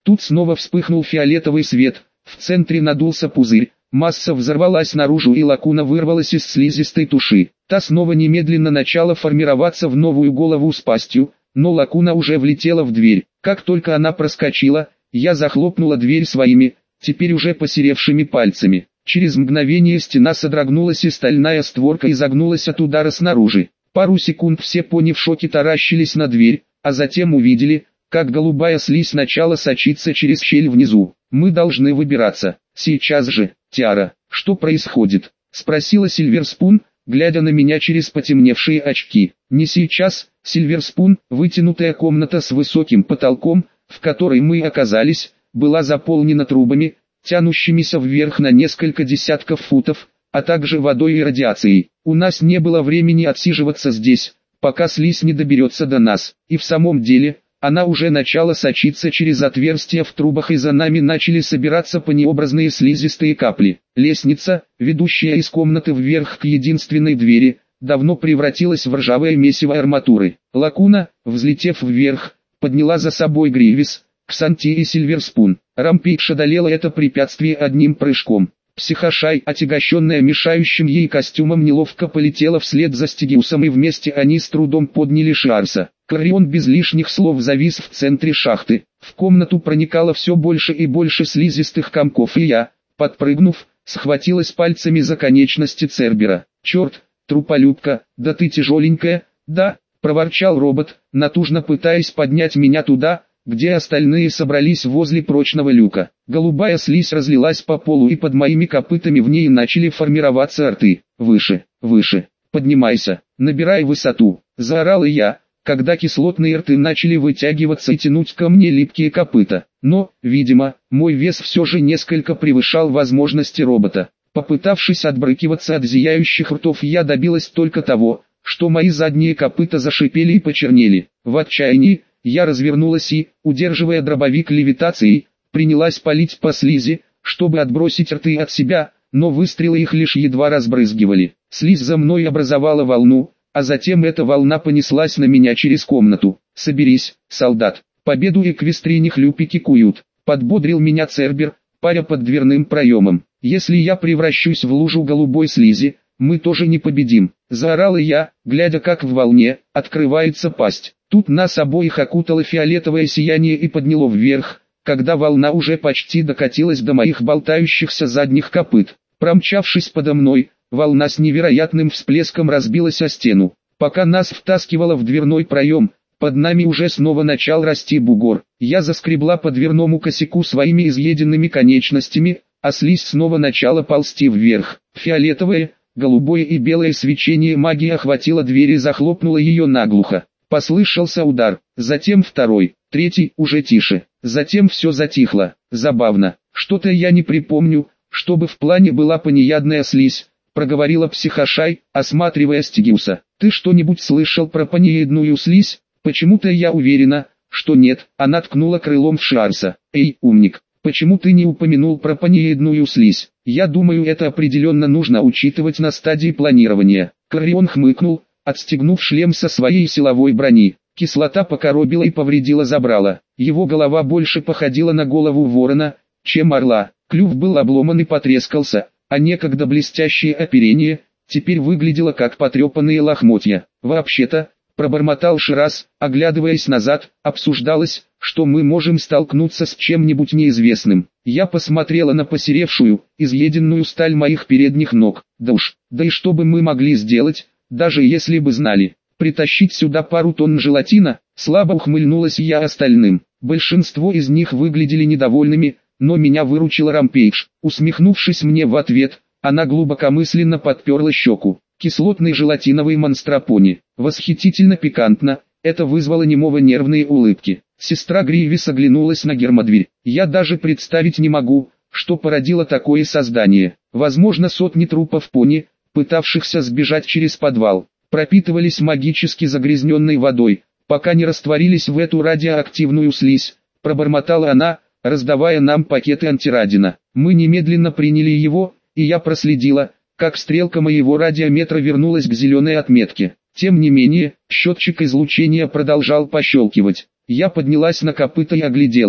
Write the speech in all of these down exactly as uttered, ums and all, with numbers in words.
Тут снова вспыхнул фиолетовый свет, в центре надулся пузырь, масса взорвалась наружу и лакуна вырвалась из слизистой туши. Та снова немедленно начала формироваться в новую голову с пастью, но лакуна уже влетела в дверь. Как только она проскочила, я захлопнула дверь своими, теперь уже посеревшими пальцами. Через мгновение стена содрогнулась и стальная створка изогнулась от удара снаружи. Пару секунд все пони в шоке таращились на дверь, а затем увидели, как голубая слизь начала сочиться через щель внизу. «Мы должны выбираться. Сейчас же, Тиара, что происходит?» — спросила Сильверспун, глядя на меня через потемневшие очки. «Не сейчас, Сильверспун». Вытянутая комната с высоким потолком, в которой мы оказались, была заполнена трубами, тянущимися вверх на несколько десятков футов, а также водой и радиацией. У нас не было времени отсиживаться здесь, пока слизь не доберется до нас. И в самом деле, она уже начала сочиться через отверстия в трубах, и за нами начали собираться паниобразные слизистые капли. Лестница, ведущая из комнаты вверх к единственной двери, давно превратилась в ржавое месиво арматуры. Лакуна, взлетев вверх, подняла за собой Гривис, Ксанти и Сильверспун. Рампейдж одолела это препятствие одним прыжком. Психошай, отягощенная мешающим ей костюмом, неловко полетела вслед за Стигиусом, и вместе они с трудом подняли Шиарса. Кларион без лишних слов завис в центре шахты. В комнату проникало все больше и больше слизистых комков, и я, подпрыгнув, схватилась пальцами за конечности Цербера. «Черт, труполюбка, да ты тяжеленькая!» «Да», — проворчал робот, натужно пытаясь поднять меня туда, где остальные собрались возле прочного люка. Голубая слизь разлилась по полу, и под моими копытами в ней начали формироваться рты. «Выше, выше, поднимайся, набирай высоту!» — заорал и я, когда кислотные рты начали вытягиваться и тянуть ко мне липкие копыта. Но, видимо, мой вес все же несколько превышал возможности робота. Попытавшись отбрыкиваться от зияющих ртов, я добилась только того, что мои задние копыта зашипели и почернели. В отчаянии, я развернулась и, удерживая дробовик левитацией, принялась палить по слизи, чтобы отбросить рты от себя, но выстрелы их лишь едва разбрызгивали. Слизь за мной образовала волну, а затем эта волна понеслась на меня через комнату. «Соберись, солдат, победу Эквестрии не хлюпики куют», — подбодрил меня Цербер, паря под дверным проемом. «Если я превращусь в лужу голубой слизи, мы тоже не победим», — заорала я, глядя, как в волне открывается пасть. Тут нас обоих окутало фиолетовое сияние и подняло вверх, когда волна уже почти докатилась до моих болтающихся задних копыт. Промчавшись подо мной, волна с невероятным всплеском разбилась о стену. Пока нас втаскивало в дверной проем, под нами уже снова начал расти бугор. Я заскребла по дверному косяку своими изъеденными конечностями, а слизь снова начала ползти вверх. Фиолетовое, голубое и белое свечение магии охватило дверь и захлопнуло ее наглухо. Послышался удар, затем второй, третий, уже тише. Затем все затихло. Забавно, что-то я не припомню, чтобы в плане была паниядная слизь, проговорила Психошай, осматривая Стигиуса. «Ты что-нибудь слышал про паниядную слизь?» «Почему-то я уверена, что нет», — она ткнула крылом в Шиарса. «Эй, умник, почему ты не упомянул про паниядную слизь? Я думаю, это определенно нужно учитывать на стадии планирования». Кларион хмыкнул, отстегнув шлем со своей силовой брони. Кислота покоробила и повредила забрало. Его голова больше походила на голову ворона, чем орла. Клюв был обломан и потрескался, а некогда блестящее оперение теперь выглядело как потрепанные лохмотья. «Вообще-то», — пробормотал Ширас, оглядываясь назад, «обсуждалось, что мы можем столкнуться с чем-нибудь неизвестным». Я посмотрела на посеревшую, изъеденную сталь моих передних ног. «Да уж, да и что бы мы могли сделать, даже если бы знали? Притащить сюда пару тонн желатина?» Слабо ухмыльнулась я остальным. Большинство из них выглядели недовольными, но меня выручила Рампейдж. Усмехнувшись мне в ответ, она глубокомысленно подперла щеку. «Кислотный желатиновый монстропони. Восхитительно пикантно», это вызвало немого нервные улыбки. Сестра Гривис оглянулась на гермодверь. «Я даже представить не могу, что породило такое создание. Возможно, сотни трупов пони, пытавшихся сбежать через подвал, пропитывались магически загрязненной водой, пока не растворились в эту радиоактивную слизь», пробормотала она, раздавая нам пакеты антирадина. Мы немедленно приняли его, и я проследила, как стрелка моего радиометра вернулась к зеленой отметке. Тем не менее, счетчик излучения продолжал пощелкивать. Я поднялась на копыта и огляделась.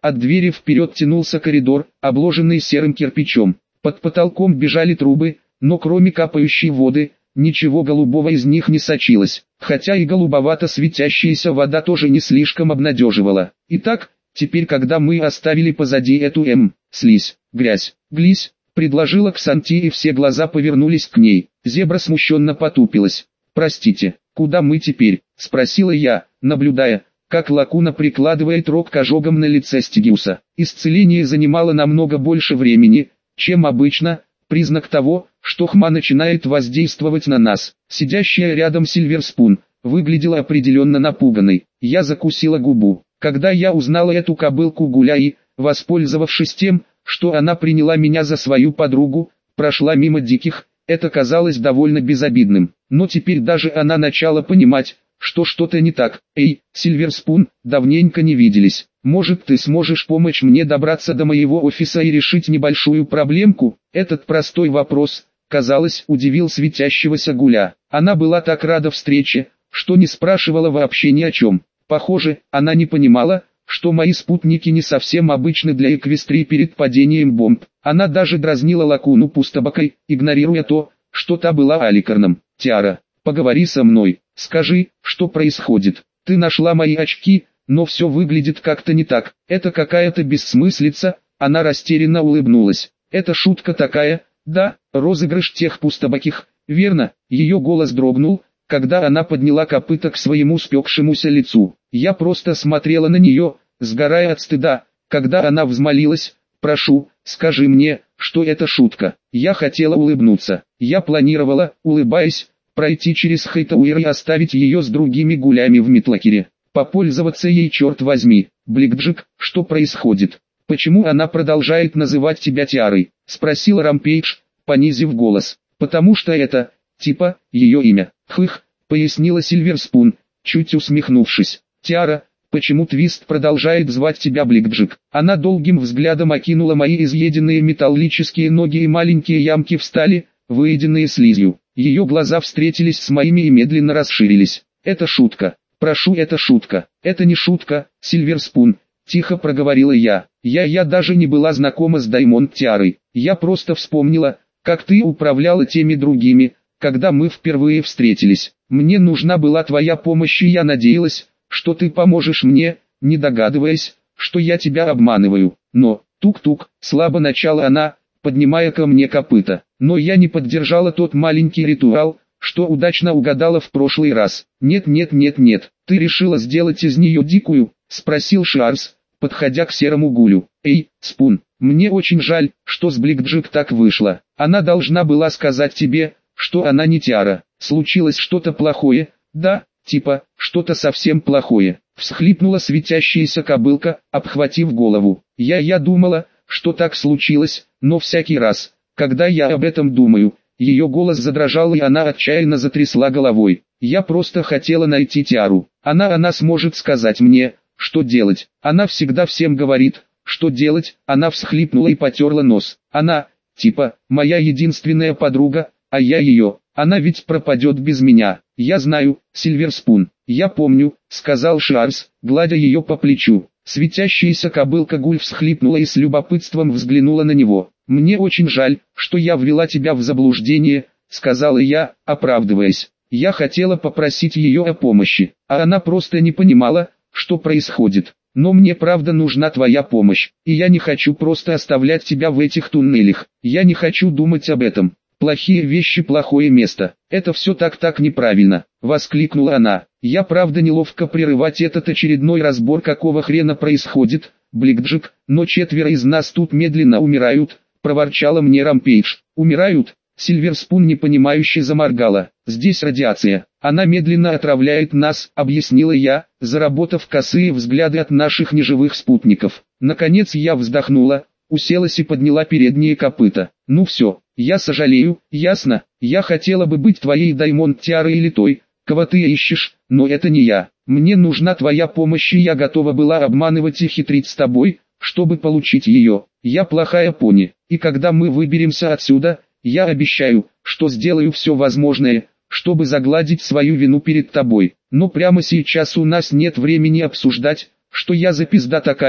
От двери вперед тянулся коридор, обложенный серым кирпичом. Под потолком бежали трубы, но кроме капающей воды, ничего голубого из них не сочилось, хотя и голубовато светящаяся вода тоже не слишком обнадеживала. Итак, теперь когда мы оставили позади эту М, слизь, грязь, глись, предложила Ксанти, и все глаза повернулись к ней. Зебра смущенно потупилась. «Простите, куда мы теперь?» – спросила я, наблюдая, как Лакуна прикладывает рог к ожогам на лице Стигиуса. Исцеление занимало намного больше времени, чем обычно, признак того, что хма начинает воздействовать на нас. Сидящая рядом Сильверспун выглядела определенно напуганной. Я закусила губу. Когда я узнала эту кобылку Гуляи, воспользовавшись тем, что она приняла меня за свою подругу, прошла мимо диких, это казалось довольно безобидным. Но теперь даже она начала понимать, что что-то не так. «Эй, Сильверспун, давненько не виделись. Может, ты сможешь помочь мне добраться до моего офиса и решить небольшую проблемку?» Этот простой вопрос, казалось, удивил светящегося Гуля. Она была так рада встрече, что не спрашивала вообще ни о чем. Похоже, она не понимала, что мои спутники не совсем обычны для эквестрии перед падением бомб. Она даже дразнила Лакуну пустобокой, игнорируя то, что та была аликарном. «Тиара, поговори со мной, скажи, что происходит. Ты нашла мои очки, но все выглядит как-то не так. Это какая-то бессмыслица». Она растерянно улыбнулась. «Это шутка такая, да, розыгрыш тех пустобоких, верно?» Ее голос дрогнул, когда она подняла копыта к своему спекшемуся лицу. Я просто смотрела на нее, сгорая от стыда, когда она взмолилась: «Прошу, скажи мне, что это шутка». Я хотела улыбнуться. Я планировала, улыбаясь, пройти через Хейтауэр и оставить ее с другими гулями в Метлокере. Попользоваться ей, черт возьми. «Бликджик, что происходит? Почему она продолжает называть тебя Тиарой?» — спросил Рампейдж, понизив голос. «Потому что это, типа, ее имя». «Хых», — пояснила Сильверспун, чуть усмехнувшись. «Тиара, почему Твист продолжает звать тебя Бликджик?» Она долгим взглядом окинула мои изъеденные металлические ноги и маленькие ямки в стали, выеденные слизью. Ее глаза встретились с моими и медленно расширились. «Это шутка. Прошу, это шутка». «Это не шутка, Сильверспун», — тихо проговорила я. «Я я даже не была знакома с Даймонд Тиарой. Я просто вспомнила, как ты управляла теми другими, когда мы впервые встретились. Мне нужна была твоя помощь, и я надеялась, что ты поможешь мне, не догадываясь, что я тебя обманываю. Но, тук-тук», — слабо начала она, поднимая ко мне копыта. «Но я не поддержала тот маленький ритуал, что удачно угадала в прошлый раз». «Нет, нет, нет, нет, ты решила сделать из нее дикую?» — спросил Шиарс, подходя к серому гулю. «Эй, Спун, мне очень жаль, что с Бликджик так вышло. Она должна была сказать тебе, что она не Тиара. Случилось что-то плохое?» «Да, типа, что-то совсем плохое», — всхлипнула светящаяся кобылка, обхватив голову. «Я я думала, что так случилось, но всякий раз, когда я об этом думаю...» Ее голос задрожал, и она отчаянно затрясла головой. «Я просто хотела найти Тиару. Она она сможет сказать мне, что делать. Она всегда всем говорит, что делать». Она всхлипнула и потерла нос. «Она, типа, моя единственная подруга, а я ее. Она ведь пропадет без меня». «Я знаю, Сильверспун, я помню», — сказал Шиарс, гладя ее по плечу. Светящаяся кобылка Гуль всхлипнула и с любопытством взглянула на него. «Мне очень жаль, что я ввела тебя в заблуждение», — сказала я, оправдываясь. Я хотела попросить ее о помощи, а она просто не понимала, что происходит. «Но мне правда нужна твоя помощь, и я не хочу просто оставлять тебя в этих туннелях. Я не хочу думать об этом. Плохие вещи, плохое место. Это все так-так неправильно», — воскликнула она. «Я правда неловко прерывать этот очередной разбор, какого хрена происходит, Бликджик, но четверо из нас тут медленно умирают», — проворчала мне Рампейдж. «Умирают?» Сильверспун непонимающе заморгала. «Здесь радиация. Она медленно отравляет нас», — объяснила я, заработав косые взгляды от наших неживых спутников. Наконец я вздохнула, уселась и подняла передние копыта. «Ну все, я сожалею, ясно? Я хотела бы быть твоей Даймонд Тиарой или той, кого ты ищешь, но это не я. Мне нужна твоя помощь, и я готова была обманывать и хитрить с тобой, чтобы получить ее. Я плохая пони, и когда мы выберемся отсюда, я обещаю, что сделаю все возможное, чтобы загладить свою вину перед тобой. Но прямо сейчас у нас нет времени обсуждать, что я за пизда такая,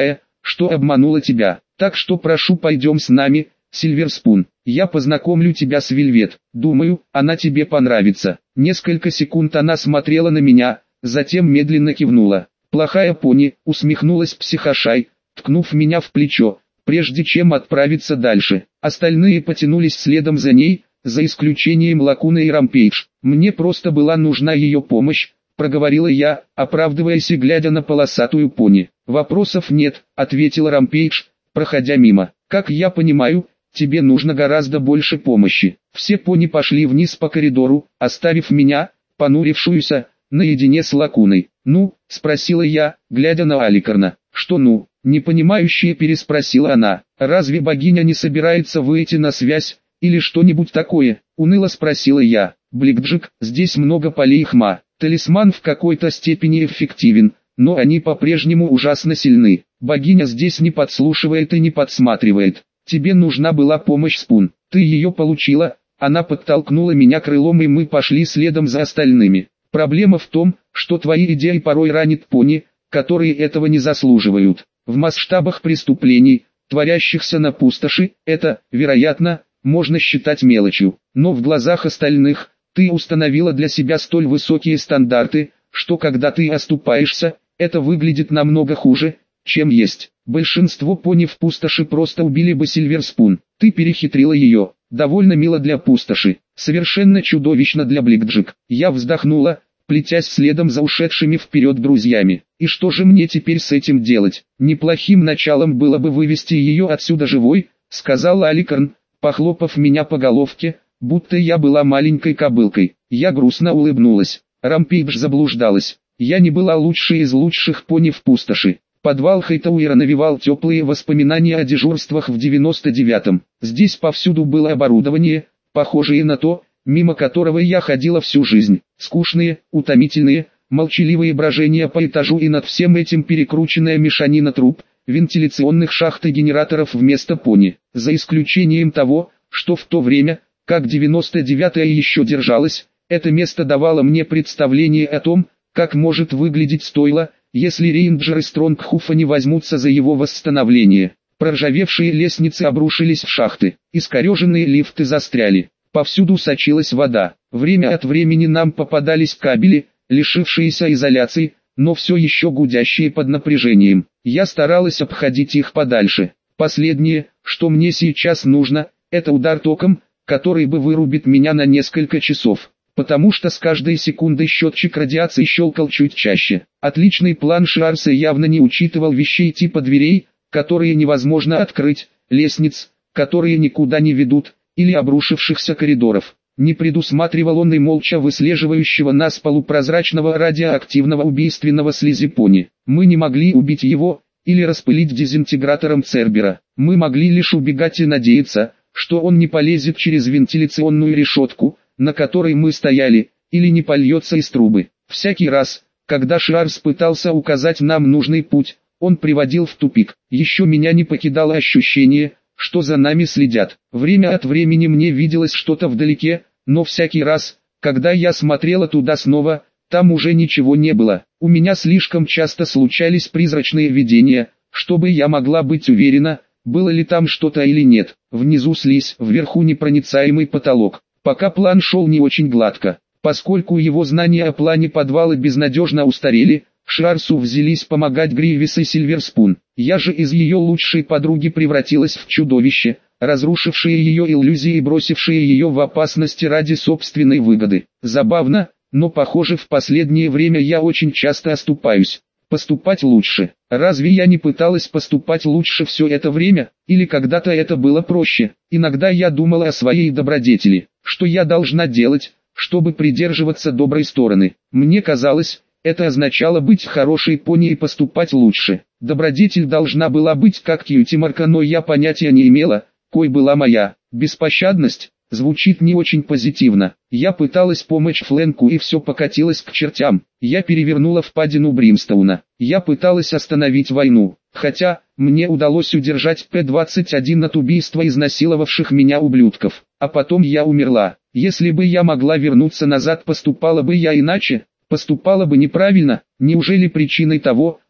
что обманула тебя. Так что прошу, пойдем с нами, Сильверспун. Я познакомлю тебя с Вельвет. Думаю, она тебе понравится». Несколько секунд она смотрела на меня, затем медленно кивнула. «Плохая пони», — усмехнулась психошай, ткнув меня в плечо, прежде чем отправиться дальше. Остальные потянулись следом за ней, за исключением Лакуны и Рампейдж. «Мне просто была нужна ее помощь», — проговорила я, оправдываясь и глядя на полосатую пони. «Вопросов нет», — ответил Рампейдж, проходя мимо. «Как я понимаю, тебе нужно гораздо больше помощи». Все пони пошли вниз по коридору, оставив меня, понурившуюся, наедине с Лакуной. «Ну?» — спросила я, глядя на Аликарна. «Что ну?» — непонимающе переспросила она. «Разве богиня не собирается выйти на связь, или что-нибудь такое?» — уныло спросила я. «Бликджик, здесь много полей хма. Талисман в какой-то степени эффективен, но они по-прежнему ужасно сильны. Богиня здесь не подслушивает и не подсматривает. Тебе нужна была помощь, Спун. Ты ее получила». Она подтолкнула меня крылом, и мы пошли следом за остальными. «Проблема в том, что твои идеи порой ранят пони, которые этого не заслуживают. В масштабах преступлений, творящихся на пустоши, это, вероятно, можно считать мелочью. Но в глазах остальных, ты установила для себя столь высокие стандарты, что когда ты оступаешься, это выглядит намного хуже, чем есть. Большинство пони в пустоши просто убили бы Сильверспун. Ты перехитрила ее. Довольно мило для пустоши, совершенно чудовищно для Бликджик». Я вздохнула, плетясь следом за ушедшими вперед друзьями. «И что же мне теперь с этим делать? Неплохим началом было бы вывести ее отсюда живой», — сказал Аликарн, похлопав меня по головке, будто я была маленькой кобылкой. Я грустно улыбнулась. Рампейдж заблуждалась. Я не была лучшей из лучших пони в пустоши. Подвал Хайтауэра навевал теплые воспоминания о дежурствах в девяносто девятом. Здесь повсюду было оборудование, похожее на то, мимо которого я ходила всю жизнь. Скучные, утомительные, молчаливые брожения по этажу, и над всем этим перекрученная мешанина труб, вентиляционных шахт и генераторов вместо пони. За исключением того, что в то время, как девяносто девятое еще держалось, это место давало мне представление о том, как может выглядеть стойло, если рейнджеры Стронгхуфа не возьмутся за его восстановление. Проржавевшие лестницы обрушились в шахты, искореженные лифты застряли, повсюду сочилась вода. Время от времени нам попадались кабели, лишившиеся изоляции, но все еще гудящие под напряжением. Я старалась обходить их подальше. Последнее, что мне сейчас нужно, это удар током, который бы вырубит меня на несколько часов. Потому что с каждой секундой счетчик радиации щелкал чуть чаще. Отличный план Шиарса явно не учитывал вещей типа дверей, которые невозможно открыть, лестниц, которые никуда не ведут, или обрушившихся коридоров. Не предусматривал он и молча выслеживающего нас полупрозрачного радиоактивного убийственного слизипони. Мы не могли убить его, или распылить дезинтегратором Цербера. Мы могли лишь убегать и надеяться, что он не полезет через вентиляционную решетку, на которой мы стояли, или не польется из трубы. Всякий раз, когда Шиарс пытался указать нам нужный путь, он приводил в тупик. Еще меня не покидало ощущение, что за нами следят. Время от времени мне виделось что-то вдалеке, но всякий раз, когда я смотрела туда снова, там уже ничего не было. У меня слишком часто случались призрачные видения, чтобы я могла быть уверена, было ли там что-то или нет. Внизу слизь, вверху непроницаемый потолок. Пока план шел не очень гладко, поскольку его знания о плане подвала безнадежно устарели, Шиарсу взялись помогать Гривис и Сильверспун. Я же из ее лучшей подруги превратилась в чудовище, разрушившее ее иллюзии и бросившее ее в опасности ради собственной выгоды. Забавно, но похоже в последнее время я очень часто оступаюсь. Поступать лучше. Разве я не пыталась поступать лучше все это время, или когда-то это было проще? Иногда я думала о своей добродетели, что я должна делать, чтобы придерживаться доброй стороны. Мне казалось, это означало быть хорошей пони и поступать лучше. Добродетель должна была быть как Кьюти-марка, но я понятия не имела, кой была моя. Беспощадность звучит не очень позитивно. Я пыталась помочь Флэнку, и все покатилось к чертям. Я перевернула впадину Бримстоуна. Я пыталась остановить войну, хотя мне удалось удержать П двадцать один от убийства изнасиловавших меня ублюдков. А потом я умерла. Если бы я могла вернуться назад, поступала бы я иначе? Поступала бы неправильно? Неужели причиной того,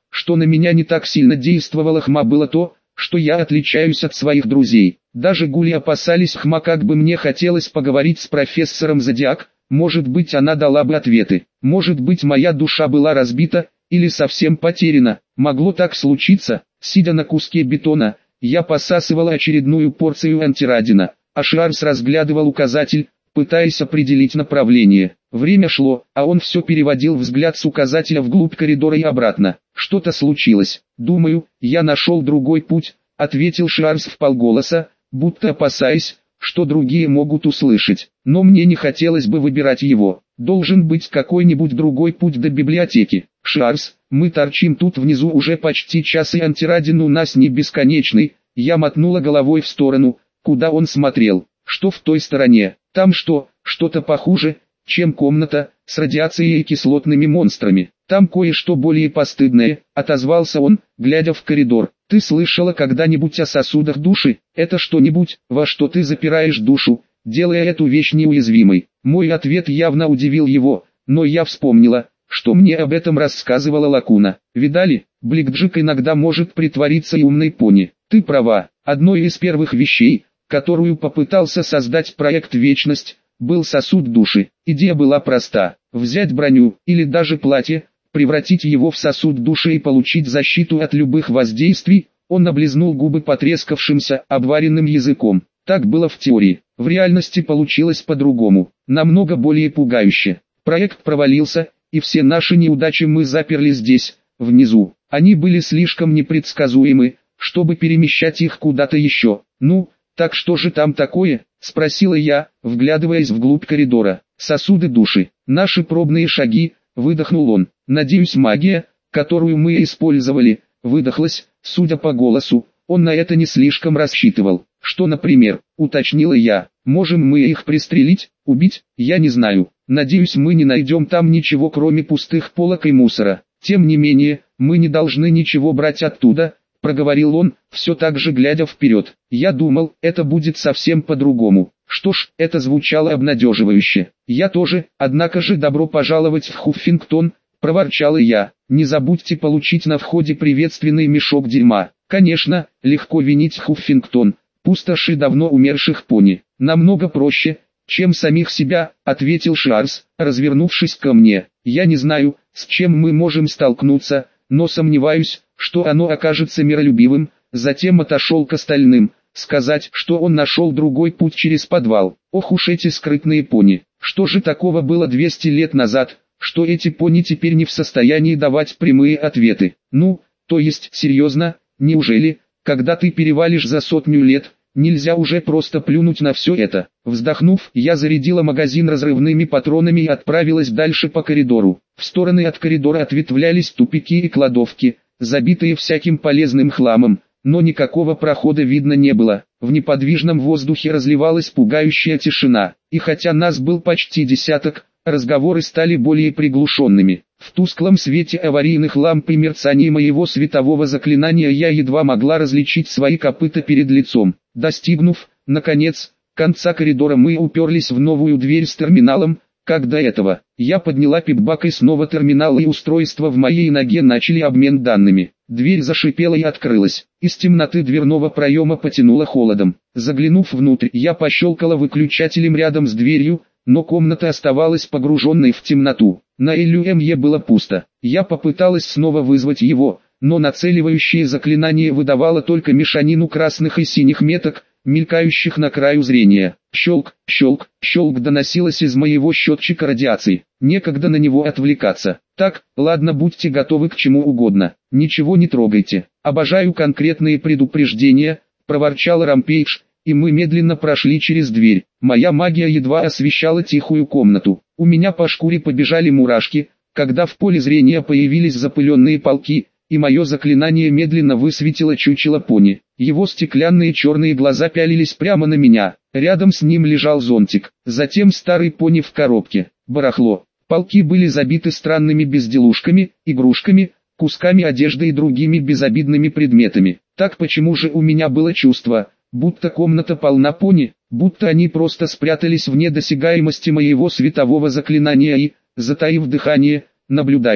что на меня не так сильно действовало Хма, было то, что я отличаюсь от своих друзей. Даже гули опасались Хма, как бы мне хотелось поговорить с профессором Зодиак, может быть она дала бы ответы. Может быть моя душа была разбита, или совсем потеряна. Могло так случиться. Сидя на куске бетона, я посасывал очередную порцию антирадина, а Шиарс разглядывал указатель, пытаясь определить направление. Время шло, а он все переводил взгляд с указателя вглубь коридора и обратно. Что-то случилось. Думаю, я нашел другой путь, ответил Шиарс вполголоса, будто опасаясь, что другие могут услышать. Но мне не хотелось бы выбирать его. Должен быть какой-нибудь другой путь до библиотеки. Шиарс, мы торчим тут внизу уже почти час, и антирадин у нас не бесконечный. Я мотнула головой в сторону, куда он смотрел. Что в той стороне? Там что, что-то похуже, чем комната, с радиацией и кислотными монстрами. Там кое-что более постыдное, отозвался он, глядя в коридор. Ты слышала когда-нибудь о сосудах души? Это что-нибудь, во что ты запираешь душу, делая эту вещь неуязвимой. Мой ответ явно удивил его, но я вспомнила, что мне об этом рассказывала Лакуна. Видали, Бликджик иногда может притвориться и умной пони. Ты права, одной из первых вещей, которую попытался создать проект «Вечность», был сосуд души. Идея была проста: взять броню, или даже платье, превратить его в сосуд души и получить защиту от любых воздействий. Он облизнул губы потрескавшимся, обваренным языком. Так было в теории. В реальности получилось по-другому, намного более пугающе. Проект провалился, и все наши неудачи мы заперли здесь, внизу. Они были слишком непредсказуемы, чтобы перемещать их куда-то еще. Ну, так что же там такое? Спросила я, вглядываясь вглубь коридора. Сосуды души. Наши пробные шаги, выдохнул он. Надеюсь, магия, которую мы использовали, выдохлась. Судя по голосу, он на это не слишком рассчитывал. Что, например, уточнила я. Можем мы их пристрелить, убить? Я не знаю. Надеюсь, мы не найдем там ничего, кроме пустых полок и мусора. Тем не менее, мы не должны ничего брать оттуда, проговорил он, все так же глядя вперед. Я думал, это будет совсем по-другому. Что ж, это звучало обнадеживающе. Я тоже, однако же добро пожаловать в Хуффингтон, проворчал я. Не забудьте получить на входе приветственный мешок дерьма. Конечно, легко винить Хуффингтон, пустоши давно умерших пони. Намного проще, чем самих себя, ответил Шиарс, развернувшись ко мне. Я не знаю, с чем мы можем столкнуться, но сомневаюсь, что оно окажется миролюбивым. Затем отошел к остальным, сказать, что он нашел другой путь через подвал. Ох уж эти скрытные пони. Что же такого было двести лет назад, что эти пони теперь не в состоянии давать прямые ответы? Ну, то есть, серьезно, неужели, когда ты перевалишь за сотню лет, нельзя уже просто плюнуть на все это? Вздохнув, я зарядила магазин разрывными патронами и отправилась дальше по коридору. В стороны от коридора ответвлялись тупики и кладовки, забитые всяким полезным хламом, но никакого прохода видно не было. В неподвижном воздухе разливалась пугающая тишина, и хотя нас был почти десяток, разговоры стали более приглушенными. В тусклом свете аварийных ламп и мерцании моего светового заклинания я едва могла различить свои копыта перед лицом. Достигнув, наконец, конца коридора, мы уперлись в новую дверь с терминалом. Как до этого, я подняла пипбак, и снова терминал и устройство в моей ноге начали обмен данными. Дверь зашипела и открылась. Из темноты дверного проема потянуло холодом. Заглянув внутрь, я пощелкала выключателем рядом с дверью, но комната оставалась погруженной в темноту. На Элюэмье было пусто. Я попыталась снова вызвать его, но нацеливающее заклинание выдавало только мешанину красных и синих меток, мелькающих на краю зрения. Щелк, щелк, щелк доносилось из моего счетчика радиации. Некогда на него отвлекаться. Так, ладно, будьте готовы к чему угодно. Ничего не трогайте. Обожаю конкретные предупреждения, проворчал Рампейдж, и мы медленно прошли через дверь. Моя магия едва освещала тихую комнату. У меня по шкуре побежали мурашки, когда в поле зрения появились запыленные полки, и мое заклинание медленно высветило чучело пони. Его стеклянные черные глаза пялились прямо на меня. Рядом с ним лежал зонтик. Затем старый пони в коробке. Барахло. Полки были забиты странными безделушками, игрушками, кусками одежды и другими безобидными предметами. Так почему же у меня было чувство, будто комната полна пони, будто они просто спрятались вне досягаемости моего светового заклинания и, затаив дыхание, наблюдают.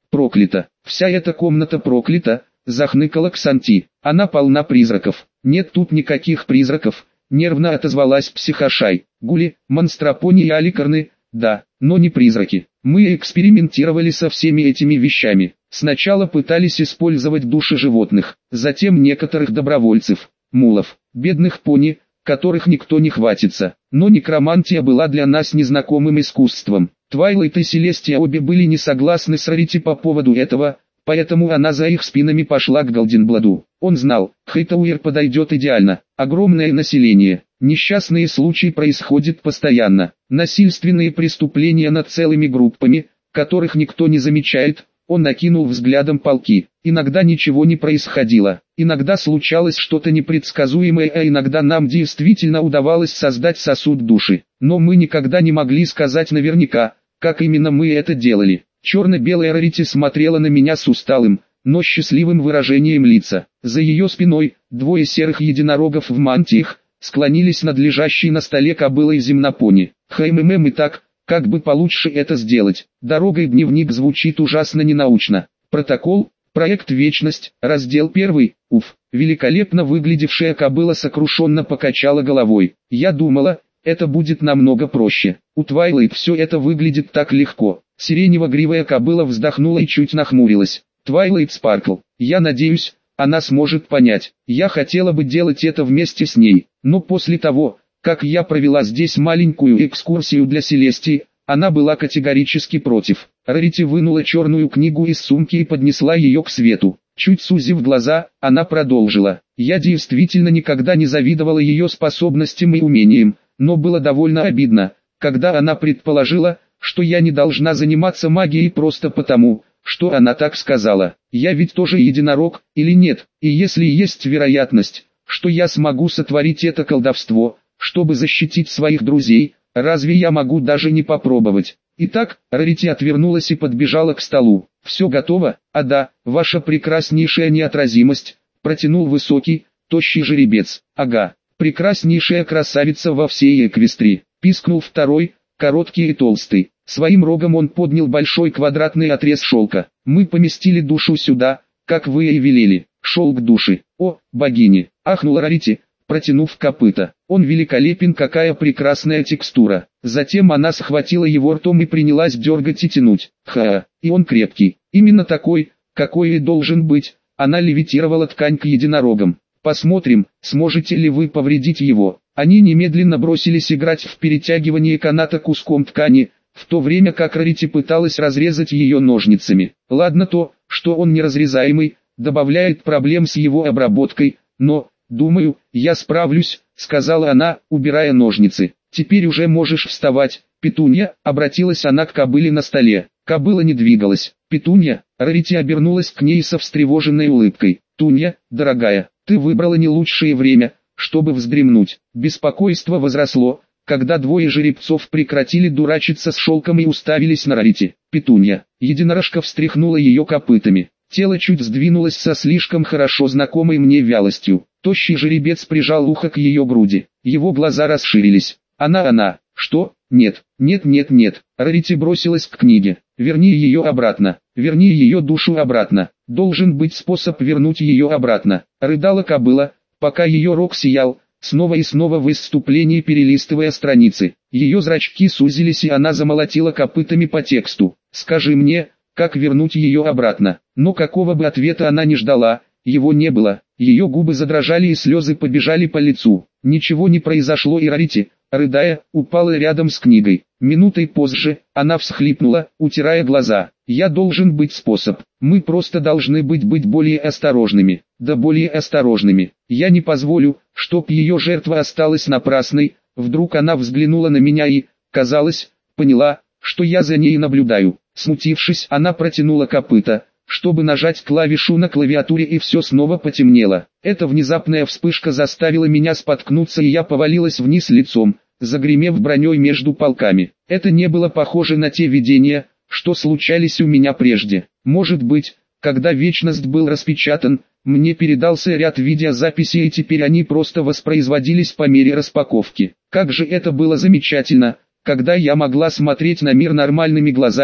проклята. Вся эта комната проклята, захныкала Ксанти. Она полна призраков. Нет тут никаких призраков, нервно отозвалась психошай. Гули, монстропони и аликарны, да, но не призраки. Мы экспериментировали со всеми этими вещами. Сначала пытались использовать души животных, затем некоторых добровольцев, мулов, бедных пони, которых никто не хватится. Но некромантия была для нас незнакомым искусством. Твайлайт и Селестия обе были не согласны с Рарити по поводу этого, поэтому она за их спинами пошла к Голденбладу. Он знал, Хейтауэр подойдет идеально. Огромное население. Несчастные случаи происходят постоянно. Насильственные преступления над целыми группами, которых никто не замечает. Он накинул взглядом полки. Иногда ничего не происходило. Иногда случалось что-то непредсказуемое, а иногда нам действительно удавалось создать сосуд души. Но мы никогда не могли сказать наверняка, как именно мы это делали. Черно-белая Рарити смотрела на меня с усталым, но счастливым выражением лица. За ее спиной, двое серых единорогов в мантиях, склонились над лежащей на столе кобылой земнопони. Хмм и так, как бы получше это сделать. Дорога и дневник звучит ужасно ненаучно. Протокол, проект Вечность, раздел первый, уф. Великолепно выглядевшая кобыла сокрушенно покачала головой. Я думала, это будет намного проще. У Твайлайт все это выглядит так легко. Сиренево-гривая кобыла вздохнула и чуть нахмурилась. Твайлайт Спаркл, я надеюсь, она сможет понять. Я хотела бы делать это вместе с ней, но после того, как я провела здесь маленькую экскурсию для Селестии, она была категорически против. Рарити вынула черную книгу из сумки и поднесла ее к свету. Чуть сузив глаза, она продолжила. Я действительно никогда не завидовала ее способностям и умениям, но было довольно обидно, когда она предположила, что я не должна заниматься магией просто потому, что она так сказала. Я ведь тоже единорог, или нет? И если есть вероятность, что я смогу сотворить это колдовство, чтобы защитить своих друзей, разве я могу даже не попробовать? Итак, Рарити отвернулась и подбежала к столу. Все готово? А да, ваша прекраснейшая неотразимость, протянул высокий, тощий жеребец. Ага, прекраснейшая красавица во всей Эквестрии, пискнул второй, короткий и толстый. Своим рогом он поднял большой квадратный отрез шелка. Мы поместили душу сюда, как вы и велели. Шелк души. О, богини! Ахнула Рарити, протянув копыта. Он великолепен, какая прекрасная текстура. Затем она схватила его ртом и принялась дергать и тянуть. Ха, и он крепкий. Именно такой, какой и должен быть. Она левитировала ткань к единорогам. Посмотрим, сможете ли вы повредить его. Они немедленно бросились играть в перетягивание каната куском ткани, в то время как Рарити пыталась разрезать ее ножницами. Ладно то, что он неразрезаемый, добавляет проблем с его обработкой, но, думаю, я справлюсь, сказала она, убирая ножницы. Теперь уже можешь вставать, Петунья, обратилась она к кобыле на столе. Кобыла не двигалась. Петунья, Рарити обернулась к ней со встревоженной улыбкой. Тунья, дорогая, ты выбрала не лучшее время, чтобы вздремнуть. Беспокойство возросло, когда двое жеребцов прекратили дурачиться с шелком и уставились на Рарити. Петунья, единорожка встряхнула ее копытами. Тело чуть сдвинулось со слишком хорошо знакомой мне вялостью. Тощий жеребец прижал ухо к ее груди. Его глаза расширились. Она, она, что? Нет, нет, нет, нет. Рарити бросилась к книге. Верни ее обратно. Верни ее душу обратно. Должен быть способ вернуть ее обратно. Рыдала кобыла, пока ее рог сиял, снова и снова в исступлении перелистывая страницы. Ее зрачки сузились, и она замолотила копытами по тексту. «Скажи мне, как вернуть ее обратно?» Но какого бы ответа она не ждала, его не было. Ее губы задрожали и слезы побежали по лицу. Ничего не произошло, и Рарити, рыдая, упала рядом с книгой. Минутой позже, она всхлипнула, утирая глаза. «Я должен быть способ. Мы просто должны быть быть более осторожными. Да более осторожными. Я не позволю, чтоб ее жертва осталась напрасной». Вдруг она взглянула на меня и, казалось, поняла, что я за ней наблюдаю. Смутившись, она протянула копыта, чтобы нажать клавишу на клавиатуре, и все снова потемнело. Эта внезапная вспышка заставила меня споткнуться, и я повалилась вниз лицом, загремев броней между полками. Это не было похоже на те видения, что случались у меня прежде. Может быть, когда Вечность был распечатан, мне передался ряд видеозаписей, и теперь они просто воспроизводились по мере распаковки. Как же это было замечательно, когда я могла смотреть на мир нормальными глазами,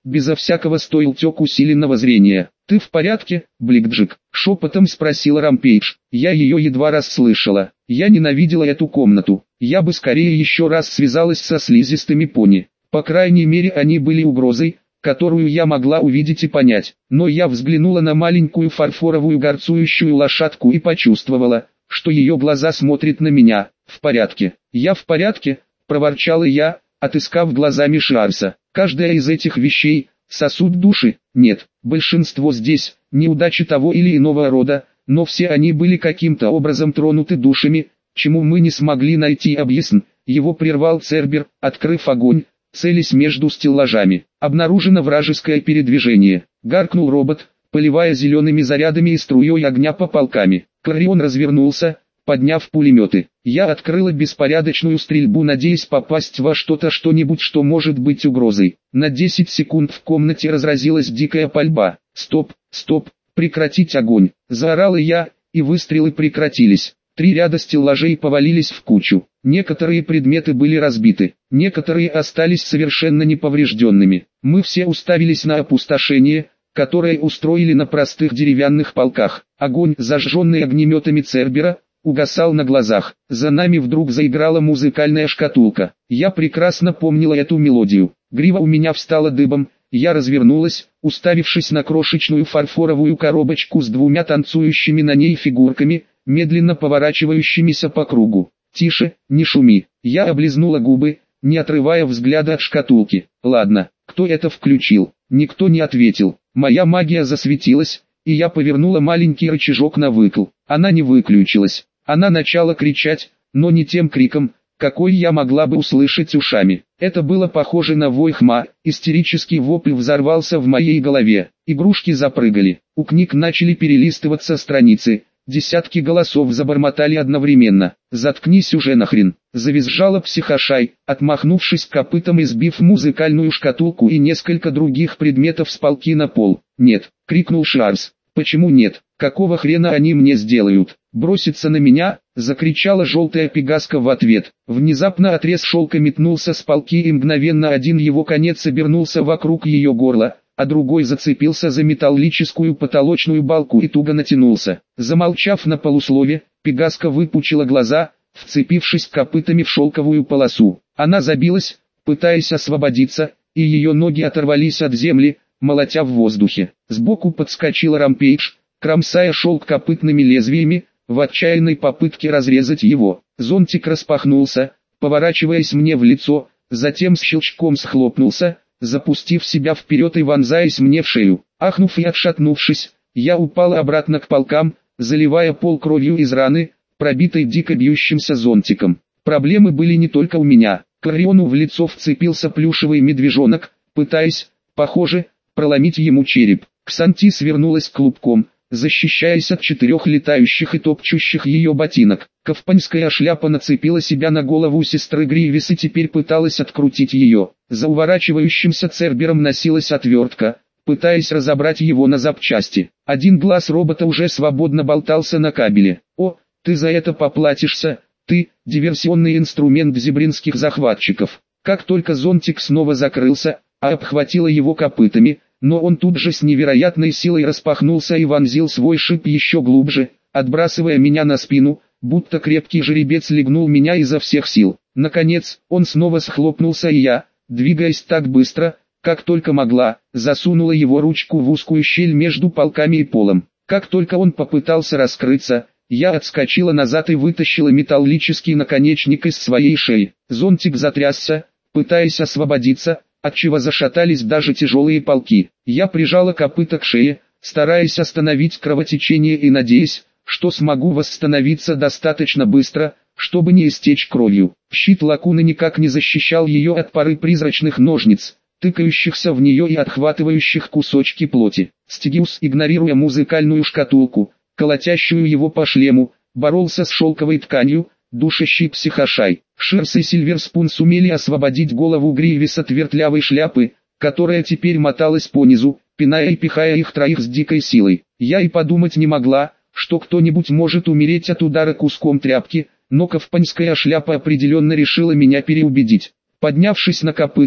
безо всякого стоилтек усиленного зрения. «Ты в порядке, Бликджик?» — шепотом спросила Рампейдж. Я ее едва расслышала. Я ненавидела эту комнату. Я бы скорее еще раз связалась со слизистыми пони. По крайней мере, они были угрозой, которую я могла увидеть и понять. Но я взглянула на маленькую фарфоровую горцующую лошадку и почувствовала, что ее глаза смотрят на меня. «В порядке. Я в порядке», — проворчала я, отыскав глазами Шиарса. «Каждая из этих вещей — сосуд души? Нет, большинство здесь — неудачи того или иного рода, но все они были каким-то образом тронуты душами, чему мы не смогли найти объяснь». Его прервал Цербер, открыв огонь, целясь между стеллажами. «Обнаружено вражеское передвижение», — гаркнул робот, поливая зелеными зарядами и струей огня по полками. Кларион развернулся, подняв пулеметы. Я открыла беспорядочную стрельбу, надеясь попасть во что-то что-нибудь, что может быть угрозой. На десять секунд в комнате разразилась дикая пальба. «Стоп, стоп, прекратить огонь!» — заорала я, и выстрелы прекратились. Три ряда стеллажей повалились в кучу. Некоторые предметы были разбиты, некоторые остались совершенно неповрежденными. Мы все уставились на опустошение, которое устроили на простых деревянных полках. Огонь, зажженный огнеметами Цербера, угасал на глазах. За нами вдруг заиграла музыкальная шкатулка. Я прекрасно помнила эту мелодию. Грива у меня встала дыбом. Я развернулась, уставившись на крошечную фарфоровую коробочку с двумя танцующими на ней фигурками, медленно поворачивающимися по кругу. «Тише, не шуми». Я облизнула губы, не отрывая взгляда от шкатулки. «Ладно, кто это включил?» Никто не ответил. Моя магия засветилась, и я повернула маленький рычажок на выкл. Она не выключилась. Она начала кричать, но не тем криком, какой я могла бы услышать ушами. Это было похоже на вой хма. Истерический вопль взорвался в моей голове. Игрушки запрыгали. У книг начали перелистываться страницы. Десятки голосов забормотали одновременно. «Заткнись уже нахрен!» — завизжала психошай, отмахнувшись копытом и сбив музыкальную шкатулку и несколько других предметов с полки на пол. «Нет!» — крикнул Шиарс. «Почему нет? Какого хрена они мне сделают? Броситься на меня?» — закричала желтая пегаска в ответ. Внезапно отрез шелка метнулся с полки, и мгновенно один его конец обернулся вокруг ее горла, а другой зацепился за металлическую потолочную балку и туго натянулся. Замолчав на полуслове, пегаска выпучила глаза, вцепившись копытами в шелковую полосу. Она забилась, пытаясь освободиться, и ее ноги оторвались от земли, молотя в воздухе. Сбоку подскочила Рампейдж, кромсая шелк копытными лезвиями, в отчаянной попытке разрезать его. Зонтик распахнулся, поворачиваясь мне в лицо, затем с щелчком схлопнулся, запустив себя вперед и вонзаясь мне в шею. Ахнув и отшатнувшись, я упала обратно к полкам, заливая пол кровью из раны, пробитой дико бьющимся зонтиком. Проблемы были не только у меня. Клариону в лицо вцепился плюшевый медвежонок, пытаясь, похоже, проломить ему череп. Ксанти свернулась клубком, защищаясь от четырех летающих и топчущих ее ботинок. Ковпанская шляпа нацепила себя на голову сестры Гривис и теперь пыталась открутить ее. За уворачивающимся Цербером носилась отвертка, пытаясь разобрать его на запчасти. Один глаз робота уже свободно болтался на кабеле. «О, ты за это поплатишься, ты, диверсионный инструмент зебринских захватчиков». Как только зонтик снова закрылся, а обхватила его копытами, но он тут же с невероятной силой распахнулся и вонзил свой шип еще глубже, отбрасывая меня на спину, будто крепкий жеребец легнул меня изо всех сил. Наконец, он снова схлопнулся, и я, двигаясь так быстро, как только могла, засунула его ручку в узкую щель между полками и полом. Как только он попытался раскрыться, я отскочила назад и вытащила металлический наконечник из своей шеи. Зонтик затрясся, пытаясь освободиться, отчего зашатались даже тяжелые полки. Я прижала копыта к шее, стараясь остановить кровотечение и надеясь, что смогу восстановиться достаточно быстро, чтобы не истечь кровью. Щит Лакуны никак не защищал ее от пары призрачных ножниц, тыкающихся в нее и отхватывающих кусочки плоти. Стигиус, игнорируя музыкальную шкатулку, колотящую его по шлему, боролся с шелковой тканью, душащий психошай. Ширс и Сильверспун сумели освободить голову Гривис от вертлявой шляпы, которая теперь моталась по низу, пиная и пихая их троих с дикой силой. Я и подумать не могла, что кто-нибудь может умереть от удара куском тряпки, но ковпанская шляпа определенно решила меня переубедить. Поднявшись на копыта,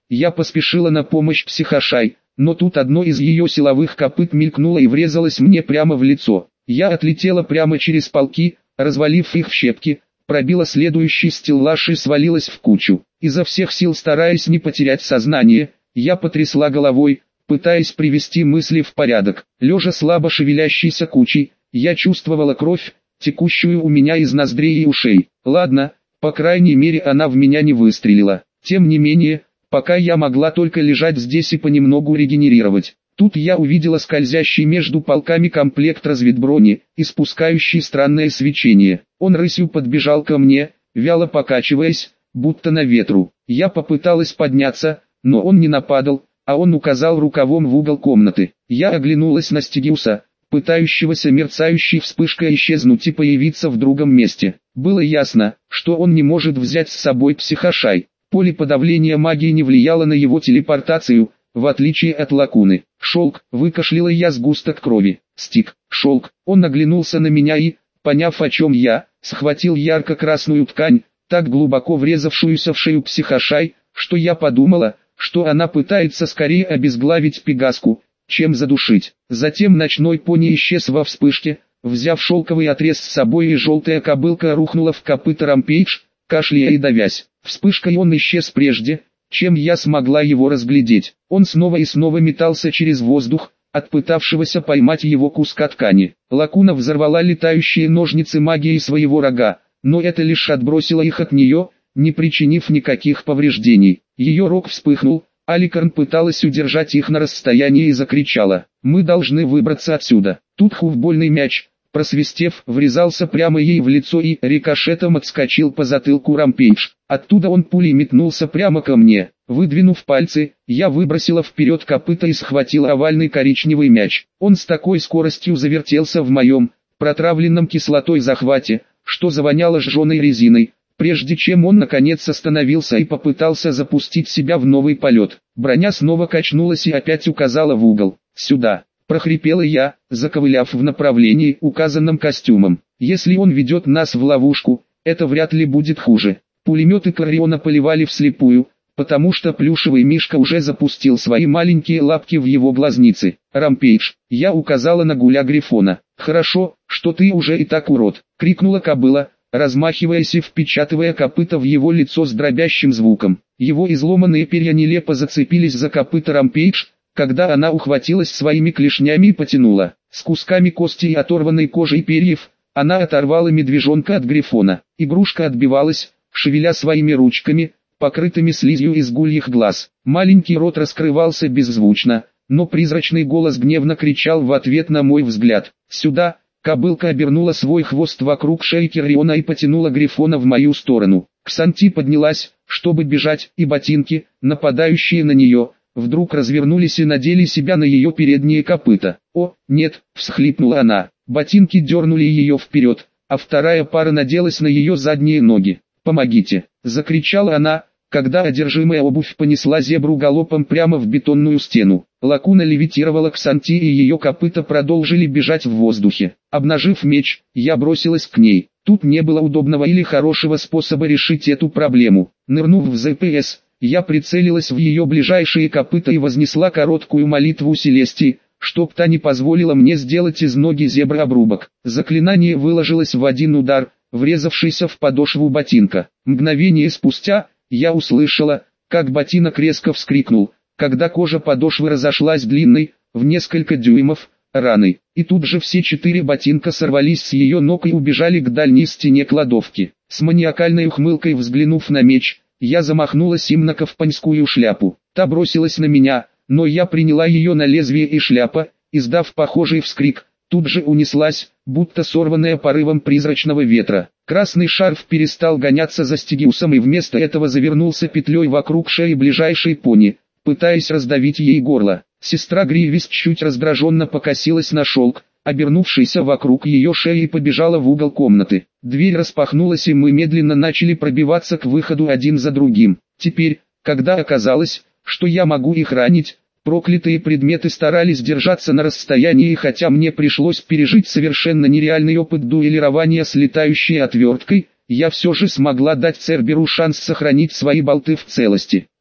Я поспешила на помощь психошай, но тут одно из ее силовых копыт мелькнуло и врезалось мне прямо в лицо. Я отлетела прямо через полки, развалив их в щепки, пробила следующий стеллаж и свалилась в кучу. Изо всех сил стараясь не потерять сознание, я потрясла головой, пытаясь привести мысли в порядок. Лежа слабо шевелящейся кучей, я чувствовала кровь, текущую у меня из ноздрей и ушей. Ладно, по крайней мере она в меня не выстрелила. Тем не менее, пока я могла только лежать здесь и понемногу регенерировать. Тут я увидела скользящий между полками комплект разведброни, испускающий странное свечение. Он рысью подбежал ко мне, вяло покачиваясь, будто на ветру. Я попыталась подняться, но он не нападал, а он указал рукавом в угол комнаты. Я оглянулась на Стигиуса, пытающегося мерцающей вспышкой исчезнуть и появиться в другом месте. Было ясно, что он не может взять с собой психошай. Поле подавления магии не влияло на его телепортацию, в отличие от лакуны. «Шелк», выкашляла я сгусток крови. «Стик, шелк». Он оглянулся на меня и, поняв о чем я, схватил ярко-красную ткань, так глубоко врезавшуюся в шею психошай, что я подумала, что она пытается скорее обезглавить Пегаску, чем задушить. Затем ночной пони исчез во вспышке, взяв шелковый отрез с собой, и желтая кобылка рухнула в копыта Рампейдж, кашляя и давясь. Вспышкой он исчез прежде, чем я смогла его разглядеть. Он снова и снова метался через воздух, от пытавшегося поймать его куска ткани. Лакуна взорвала летающие ножницы магией своего рога, но это лишь отбросило их от нее, не причинив никаких повреждений. Ее рог вспыхнул, Аликарн пыталась удержать их на расстоянии и закричала: «Мы должны выбраться отсюда». Тут хувбольный мяч, просвистев, врезался прямо ей в лицо и рикошетом отскочил по затылку Рампейдж. Оттуда он пулей метнулся прямо ко мне. Выдвинув пальцы, я выбросила вперед копыта и схватила овальный коричневый мяч. Он с такой скоростью завертелся в моем, протравленном кислотой захвате, что завоняло сжженной резиной, прежде чем он наконец остановился и попытался запустить себя в новый полет. Броня снова качнулась и опять указала в угол. «Сюда!» — прохрипела я, заковыляв в направлении, указанном костюмом. «Если он ведет нас в ловушку, это вряд ли будет хуже». Пулеметы Клариона поливали вслепую, потому что плюшевый мишка уже запустил свои маленькие лапки в его глазницы. «Рампейдж!» — я указала на Гуля Грифона. «Хорошо, что ты уже и так урод!» — крикнула кобыла, размахиваясь и впечатывая копыта в его лицо с дробящим звуком. Его изломанные перья нелепо зацепились за копыта Рампейдж, когда она ухватилась своими клешнями и потянула. С кусками кости и оторванной кожи и перьев, она оторвала медвежонка от Грифона. Игрушка отбивалась, шевеля своими ручками, покрытыми слизью из гульих глаз. Маленький рот раскрывался беззвучно, но призрачный голос гневно кричал в ответ на мой взгляд: «Сюда!» Кобылка обернула свой хвост вокруг шеи Кириона и потянула Грифона в мою сторону. Ксанти поднялась, чтобы бежать, и ботинки, нападающие на нее, вдруг развернулись и надели себя на ее передние копыта. «О, нет!» — всхлипнула она. Ботинки дернули ее вперед, а вторая пара наделась на ее задние ноги. «Помогите!» — закричала она, когда одержимая обувь понесла зебру галопом прямо в бетонную стену. Лакуна левитировала к Санти, и ее копыта продолжили бежать в воздухе. Обнажив меч, я бросилась к ней. Тут не было удобного или хорошего способа решить эту проблему. Нырнув в ЗПС, я прицелилась в ее ближайшие копыта и вознесла короткую молитву Селестии, чтоб та не позволила мне сделать из ноги зебра обрубок. Заклинание выложилось в один удар, врезавшийся в подошву ботинка. Мгновение спустя я услышала, как ботинок резко вскрикнул, когда кожа подошвы разошлась длинной, в несколько дюймов, раной. И тут же все четыре ботинка сорвались с ее ног и убежали к дальней стене кладовки. С маниакальной ухмылкой взглянув на меч, я замахнулась им на ковпанскую шляпу. Та бросилась на меня, но я приняла ее на лезвие, и шляпа, издав похожий вскрик, тут же унеслась, будто сорванная порывом призрачного ветра. Красный шарф перестал гоняться за Стигиусом и вместо этого завернулся петлей вокруг шеи ближайшей пони, пытаясь раздавить ей горло. Сестра Гривис чуть раздраженно покосилась на шелк, обернувшийся вокруг ее шеи, и побежала в угол комнаты. Дверь распахнулась, и мы медленно начали пробиваться к выходу один за другим. Теперь, когда оказалось, что я могу их ранить, проклятые предметы старались держаться на расстоянии, и хотя мне пришлось пережить совершенно нереальный опыт дуэлирования с летающей отверткой, я все же смогла дать Церберу шанс сохранить свои болты в целости.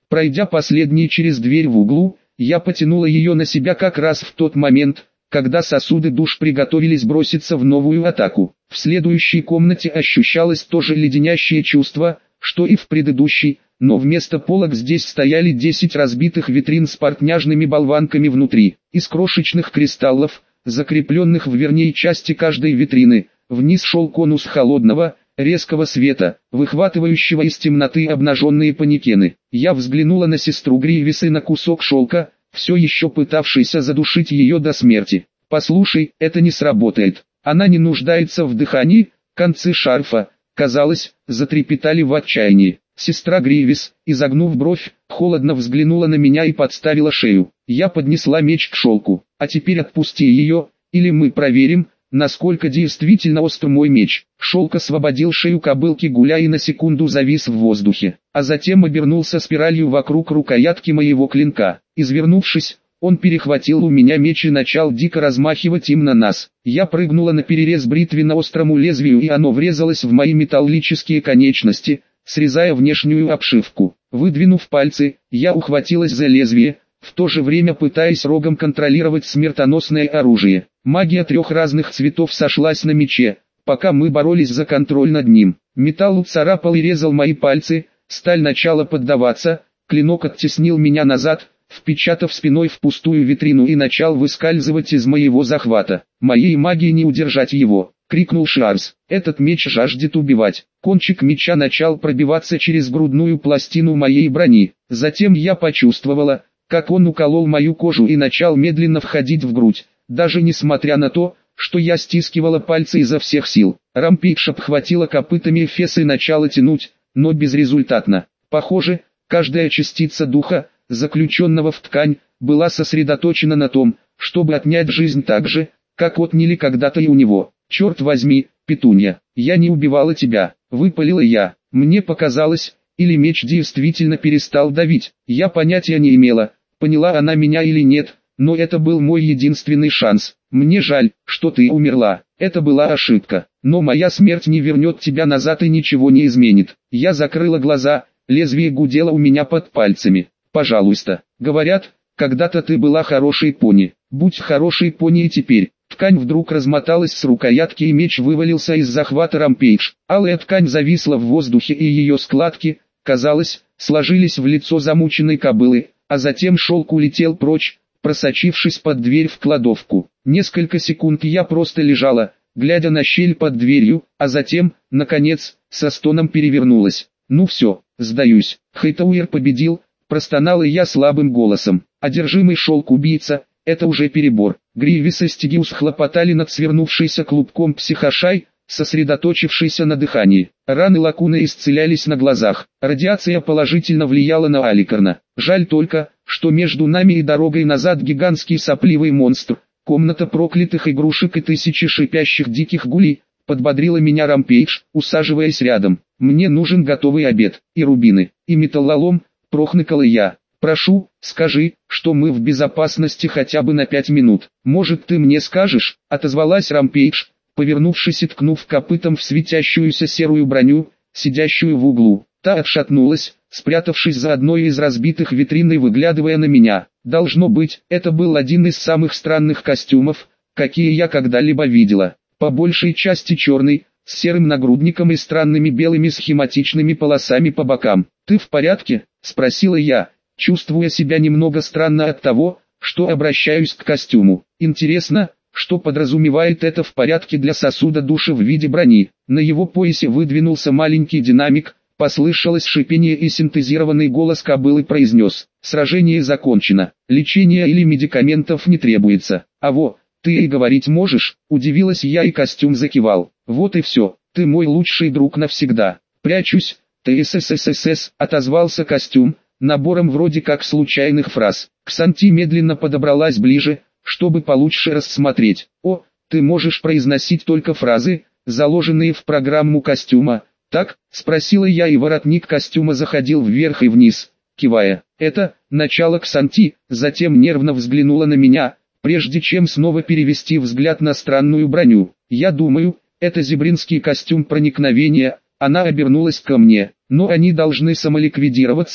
Пройдя последней через дверь в углу, я потянула ее на себя как раз в тот момент, когда сосуды душ приготовились броситься в новую атаку. В следующей комнате ощущалось то же леденящее чувство, что и в предыдущей, но вместо полок здесь стояли десять разбитых витрин с портняжными болванками внутри. Из крошечных кристаллов, закрепленных в верхней части каждой витрины, вниз шел конус холодного, резкого света, выхватывающего из темноты обнаженные манекены. Я взглянула на сестру Гривис и на кусок шелка, все еще пытавшийся задушить ее до смерти. «Послушай, это не сработает. Она не нуждается в дыхании». Концы шарфа, казалось, затрепетали в отчаянии. Сестра Гривис, изогнув бровь, холодно взглянула на меня и подставила шею. Я поднесла меч к шелку. «А теперь отпусти ее, или мы проверим, насколько действительно остр мой меч». Шелк освободил шею кобылки Гуля и на секунду завис в воздухе, а затем обернулся спиралью вокруг рукоятки моего клинка. Извернувшись, он перехватил у меня меч и начал дико размахивать им на нас. Я прыгнула на перерез бритвенно-острому лезвию, и оно врезалось в мои металлические конечности, срезая внешнюю обшивку. Выдвинув пальцы, я ухватилась за лезвие, в то же время пытаясь рогом контролировать смертоносное оружие. Магия трех разных цветов сошлась на мече, пока мы боролись за контроль над ним. Металл царапал и резал мои пальцы, сталь начала поддаваться, клинок оттеснил меня назад, впечатав спиной в пустую витрину, и начал выскальзывать из моего захвата. «Моей магии не удержать его!» — крикнул Шарс. «Этот меч жаждет убивать». Кончик меча начал пробиваться через грудную пластину моей брони. Затем я почувствовала, как он уколол мою кожу и начал медленно входить в грудь, даже несмотря на то, что я стискивала пальцы изо всех сил. Рампейдж обхватила копытами Эфес и начала тянуть, но безрезультатно. Похоже, каждая частица духа, заключенного в ткань, была сосредоточена на том, чтобы отнять жизнь так же, как отняли когда-то и у него. «Черт возьми, Петунья, я не убивала тебя», — выпалила я. Мне показалось, или меч действительно перестал давить. Я понятия не имела, поняла она меня или нет, но это был мой единственный шанс. «Мне жаль, что ты умерла. Это была ошибка, но моя смерть не вернет тебя назад и ничего не изменит». Я закрыла глаза, лезвие гудело у меня под пальцами. «Пожалуйста, говорят, когда-то ты была хорошей пони. Будь хорошей пони и теперь». Ткань вдруг размоталась с рукоятки, и меч вывалился из захвата Рампейдж. Алая ткань зависла в воздухе, и ее складки, казалось, сложились в лицо замученной кобылы, а затем шелк улетел прочь, просочившись под дверь в кладовку. Несколько секунд я просто лежала, глядя на щель под дверью, а затем, наконец, со стоном перевернулась. «Ну все, сдаюсь. Хайтауэр победил», — простонала я слабым голосом. «Одержимый шелк-убийца — это уже перебор». Гривис и Стигиус хлопотали над свернувшейся клубком психошай, сосредоточившейся на дыхании. Раны Лакуны исцелялись на глазах. Радиация положительно влияла на Аликарна. Жаль только, что между нами и дорогой назад гигантский сопливый монстр, комната проклятых игрушек и тысячи шипящих диких гулей, подбодрила меня Рампейдж, усаживаясь рядом. «Мне нужен готовый обед, и рубины, и металлолом», — прохныкала я. «Прошу, скажи, что мы в безопасности хотя бы на пять минут». «Может, ты мне скажешь?» — отозвалась Рампейдж, повернувшись и ткнув копытом в светящуюся серую броню, сидящую в углу. Та отшатнулась, спрятавшись за одной из разбитых витрин и выглядывая на меня. Должно быть, это был один из самых странных костюмов, какие я когда-либо видела. По большей части черный, с серым нагрудником и странными белыми схематичными полосами по бокам. «Ты в порядке?» — спросила я, чувствуя себя немного странно от того, что обращаюсь к костюму. Интересно, что подразумевает это «в порядке» для сосуда души в виде брони. На его поясе выдвинулся маленький динамик, послышалось шипение, и синтезированный голос кобылы произнес: «Сражение закончено, лечения или медикаментов не требуется». «А во, ты и говорить можешь?» — удивилась я, и костюм закивал. «Вот и все, ты мой лучший друг навсегда». «Прячусь, ты СССС», — отозвался костюм, набором вроде как случайных фраз. Ксанти медленно подобралась ближе, чтобы получше рассмотреть. «О, ты можешь произносить только фразы, заложенные в программу костюма, так?» — спросила я, и воротник костюма заходил вверх и вниз, кивая. «Это начало Ксанти», затем нервно взглянула на меня, прежде чем снова перевести взгляд на странную броню. «Я думаю, это зебринский костюм проникновения». Она обернулась ко мне. «Но они должны самоликвидироваться,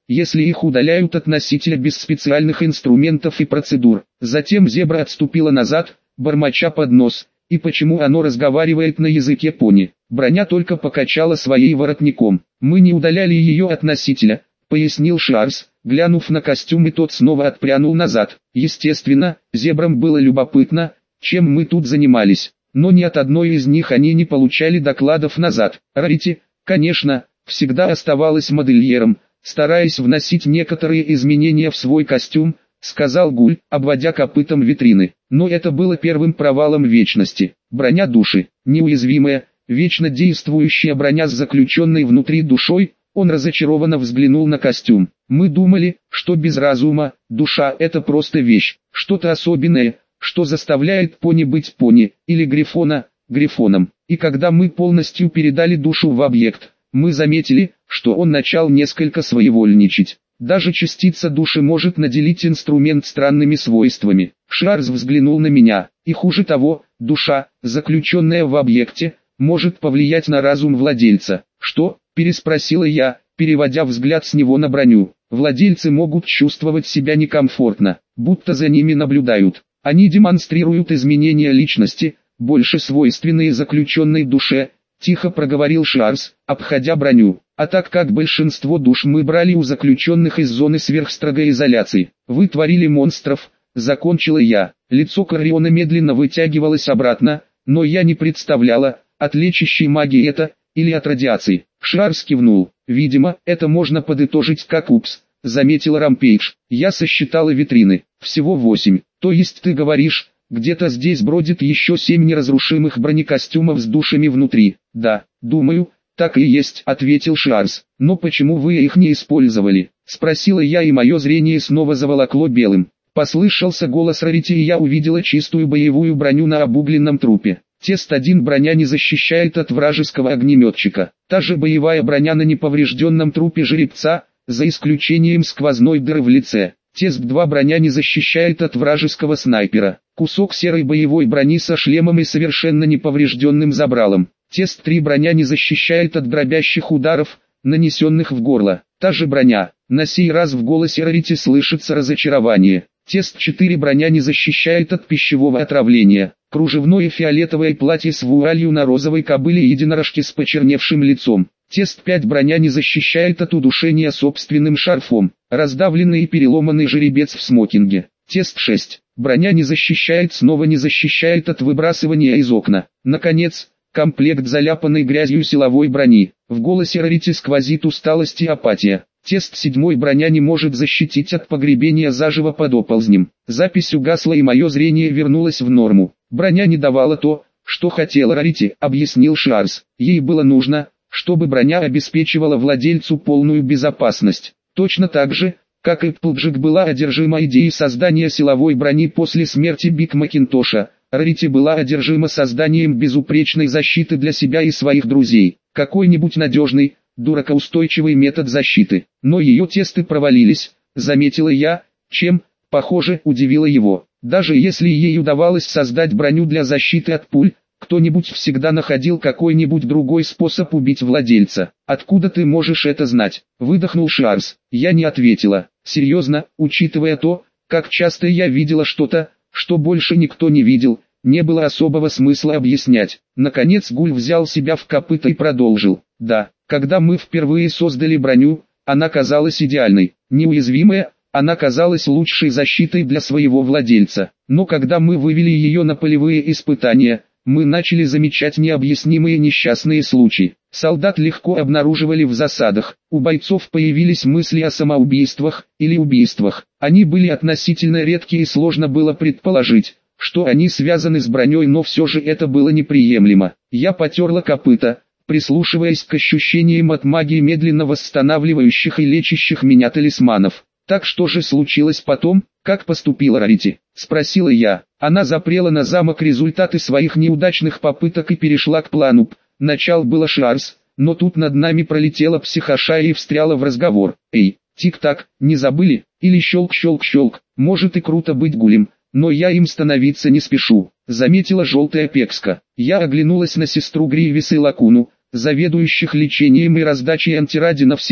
если их удаляют от носителя без специальных инструментов и процедур. Затем зебра отступила назад, бормоча под нос, и почему оно разговаривает на языке пони. Броня только покачала своей воротником. Мы не удаляли ее от носителя, пояснил Шарс, глянув на костюм, и тот снова отпрянул назад. Естественно, зебрам было любопытно, чем мы тут занимались, но ни от одной из них они не получали докладов назад. Рарити, конечно, всегда оставалась модельером, стараясь вносить некоторые изменения в свой костюм, сказал Гуль, обводя копытом витрины. Но это было первым провалом вечности. Броня души, неуязвимая, вечно действующая броня с заключенной внутри душой. Он разочарованно взглянул на костюм. Мы думали, что без разума, душа — это просто вещь, что-то особенное, что заставляет пони быть пони, или грифона, грифоном. И когда мы полностью передали душу в объект, мы заметили, что он начал несколько своевольничать. Даже частица души может наделить инструмент странными свойствами. Шарс взглянул на меня, и хуже того, душа, заключенная в объекте, может повлиять на разум владельца. Что? Переспросила я, переводя взгляд с него на броню. Владельцы могут чувствовать себя некомфортно, будто за ними наблюдают. Они демонстрируют изменения личности, больше свойственные заключенной душе, тихо проговорил Шарс, обходя броню. А так как большинство душ мы брали у заключенных из зоны сверхстрогой изоляции, вы творили монстров, закончила я. Лицо Кориона медленно вытягивалось обратно, но я не представляла, от лечащей магии это, или от радиации. Шарс кивнул. Видимо, это можно подытожить как упс, заметила Рампейдж. Я сосчитала витрины, всего восемь. То есть ты говоришь, где-то здесь бродит еще семь неразрушимых бронекостюмов с душами внутри? Да, думаю, так и есть, ответил Шарс. Но почему вы их не использовали? Спросила я, и мое зрение снова заволокло белым. Послышался голос Рарити, и я увидела чистую боевую броню на обугленном трупе. Тест один броня не защищает от вражеского огнеметчика. Та же боевая броня на неповрежденном трупе жеребца, за исключением сквозной дыры в лице. Тест два броня не защищает от вражеского снайпера. Кусок серой боевой брони со шлемом и совершенно неповрежденным забралом. Тест три броня не защищает от дробящих ударов, нанесенных в горло. Та же броня. На сей раз в голосе Рарити слышится разочарование. Тест четыре броня не защищает от пищевого отравления. Кружевное фиолетовое платье с вуалью на розовой кобыле и единорожке с почерневшим лицом. Тест пять броня не защищает от удушения собственным шарфом. Раздавленный и переломанный жеребец в смокинге. Тест шесть. Броня не защищает, снова не защищает от выбрасывания из окна. Наконец, комплект заляпанной грязью силовой брони. В голосе Рарити сквозит усталость и апатия. Тест седьмой броня не может защитить от погребения заживо под оползнем. Запись угасла, и мое зрение вернулось в норму. Броня не давала то, что хотела Рарити, объяснил Шарс. Ей было нужно, чтобы броня обеспечивала владельцу полную безопасность. Точно так же, как и Пплджек была одержима идеей создания силовой брони после смерти Биг Макинтоша, Рарити была одержима созданием безупречной защиты для себя и своих друзей. Какой-нибудь надежный, дуракоустойчивый метод защиты. Но ее тесты провалились, заметила я, чем, похоже, удивило его. Даже если ей удавалось создать броню для защиты от пуль, кто-нибудь всегда находил какой-нибудь другой способ убить владельца. «Откуда ты можешь это знать?» — выдохнул Шарс. Я не ответила. Серьезно, учитывая то, как часто я видела что-то, что больше никто не видел, не было особого смысла объяснять. Наконец Гуль взял себя в копыта и продолжил. Да, когда мы впервые создали броню, она казалась идеальной, неуязвимая, она казалась лучшей защитой для своего владельца. Но когда мы вывели ее на полевые испытания, мы начали замечать необъяснимые несчастные случаи. Солдат легко обнаруживали в засадах, у бойцов появились мысли о самоубийствах или убийствах. Они были относительно редки, и сложно было предположить, что они связаны с броней, но все же это было неприемлемо. Я потерла копыта, прислушиваясь к ощущениям от магии медленно восстанавливающих и лечащих меня талисманов. Так что же случилось потом, как поступила Рарити? Спросила я. Она запрела на замок результаты своих неудачных попыток и перешла к плану П. Начал было Шарс, но тут над нами пролетела психоша и встряла в разговор. Эй, тик-так, не забыли? Или щелк-щелк-щелк, может и круто быть Гулем, но я им становиться не спешу, заметила желтая пекска. Я оглянулась на сестру Гривис и Лакуну, заведующих лечением и раздачей антирадина всем,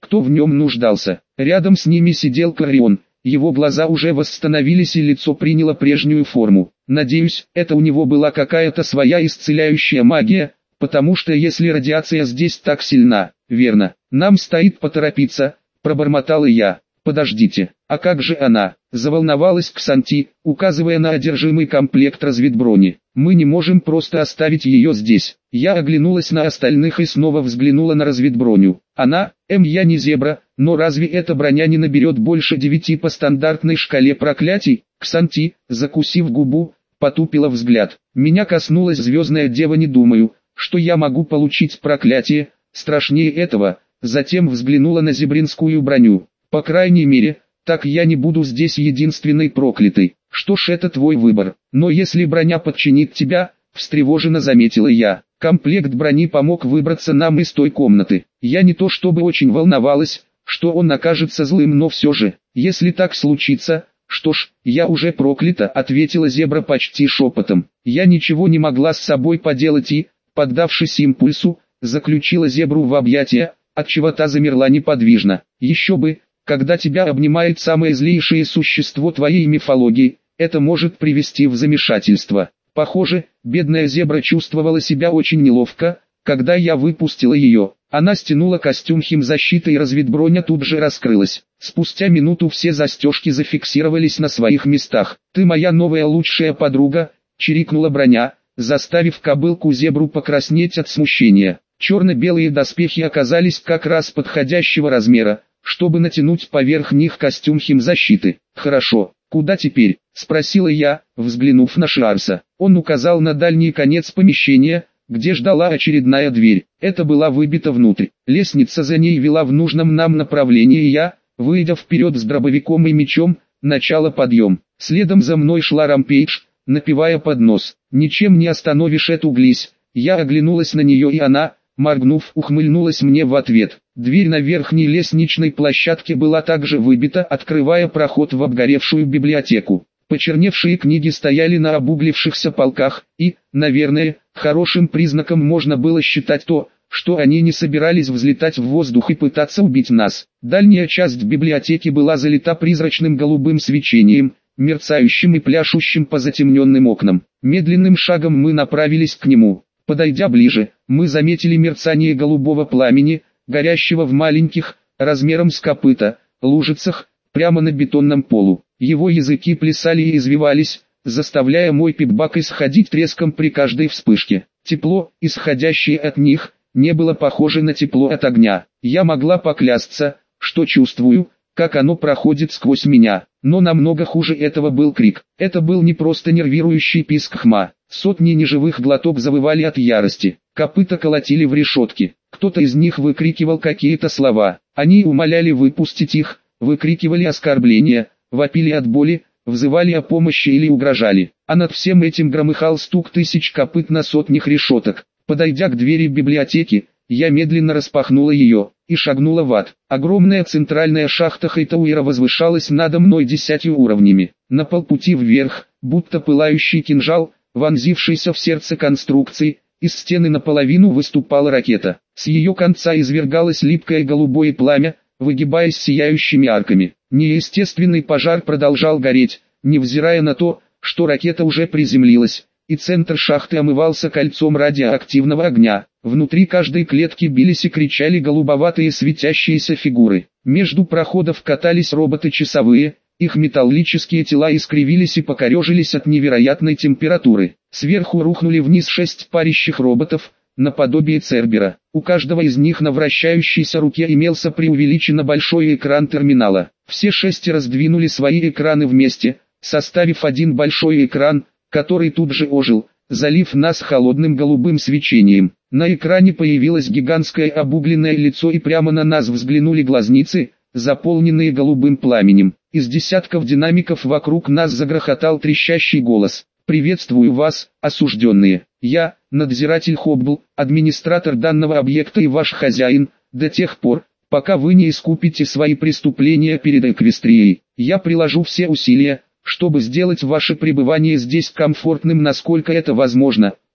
кто в нем нуждался. Рядом с ними сидел Карион, его глаза уже восстановились и лицо приняло прежнюю форму. Надеюсь, это у него была какая-то своя исцеляющая магия, потому что если радиация здесь так сильна, верно, нам стоит поторопиться, пробормотал и я. Подождите, а как же она? Заволновалась Ксанти, указывая на одержимый комплект разведброни. Мы не можем просто оставить ее здесь. Я оглянулась на остальных и снова взглянула на разведброню. Она, эм я не зебра, но разве эта броня не наберет больше девяти по стандартной шкале проклятий? Ксанти, закусив губу, потупила взгляд. Меня коснулась звездная дева, не думаю, что я могу получить проклятие, страшнее этого. Затем взглянула на зебринскую броню. По крайней мере, так я не буду здесь единственной проклятой. Что ж, это твой выбор. Но если броня подчинит тебя, встревоженно заметила я. Комплект брони помог выбраться нам из той комнаты. Я не то чтобы очень волновалась, что он окажется злым, но все же, если так случится, что ж, я уже проклята, ответила зебра почти шепотом. Я ничего не могла с собой поделать и, поддавшись импульсу, заключила зебру в объятия, отчего та замерла неподвижно. Еще бы, когда тебя обнимает самое злейшее существо твоей мифологии, это может привести в замешательство. Похоже, бедная зебра чувствовала себя очень неловко, когда я выпустила ее. Она стянула костюм химзащиты и разведброня тут же раскрылась. Спустя минуту все застежки зафиксировались на своих местах. «Ты моя новая лучшая подруга», — чирикнула броня, заставив кобылку-зебру покраснеть от смущения. Черно-белые доспехи оказались как раз подходящего размера, чтобы натянуть поверх них костюм химзащиты. «Хорошо, куда теперь?» — спросила я, взглянув на Шарса. Он указал на дальний конец помещения, где ждала очередная дверь. Это была выбита внутрь. Лестница за ней вела в нужном нам направлении, и я, выйдя вперед с дробовиком и мечом, начала подъем. Следом за мной шла Рампейдж, напевая под нос. «Ничем не остановишь эту глись». Я оглянулась на нее, и она, моргнув, ухмыльнулась мне в ответ. Дверь на верхней лестничной площадке была также выбита, открывая проход в обгоревшую библиотеку. Почерневшие книги стояли на обуглившихся полках, и, наверное, хорошим признаком можно было считать то, что они не собирались взлетать в воздух и пытаться убить нас. Дальняя часть библиотеки была залита призрачным голубым свечением, мерцающим и пляшущим по затемненным окнам. Медленным шагом мы направились к нему. Подойдя ближе, мы заметили мерцание голубого пламени, горящего в маленьких, размером с копыта, лужицах, прямо на бетонном полу. Его языки плясали и извивались, заставляя мой пипбак исходить треском при каждой вспышке. Тепло, исходящее от них, не было похоже на тепло от огня. Я могла поклясться, что чувствую, как оно проходит сквозь меня. Но намного хуже этого был крик. Это был не просто нервирующий писк хма. Сотни неживых глоток завывали от ярости. Копыта колотили в решетки. Кто-то из них выкрикивал какие-то слова. Они умоляли выпустить их, выкрикивали оскорбления, вопили от боли, взывали о помощи или угрожали. А над всем этим громыхал стук тысяч копыт на сотнях решеток. Подойдя к двери библиотеки, я медленно распахнула ее и шагнула в ад. Огромная центральная шахта Хайтауэра возвышалась надо мной десятью уровнями. На полпути вверх, будто пылающий кинжал, вонзившийся в сердце конструкции, из стены наполовину выступала ракета. С ее конца извергалось липкое голубое пламя, выгибаясь сияющими арками. Неестественный пожар продолжал гореть, невзирая на то, что ракета уже приземлилась, и центр шахты омывался кольцом радиоактивного огня. Внутри каждой клетки бились и кричали голубоватые светящиеся фигуры. Между проходов катались роботы-часовые, их металлические тела искривились и покорежились от невероятной температуры. Сверху рухнули вниз шесть парящих роботов, наподобие Цербера. У каждого из них на вращающейся руке имелся преувеличенно большой экран терминала. Все шестеро сдвинули свои экраны вместе, составив один большой экран, который тут же ожил, залив нас холодным голубым свечением. На экране появилось гигантское обугленное лицо, и прямо на нас взглянули глазницы, заполненные голубым пламенем. Из десятков динамиков вокруг нас загрохотал трещащий голос. «Приветствую вас, осужденные. Я, надзиратель Хоббл, администратор данного объекта и ваш хозяин, до тех пор, пока вы не искупите свои преступления перед Эквестрией. Я приложу все усилия, чтобы сделать ваше пребывание здесь комфортным, насколько это возможно.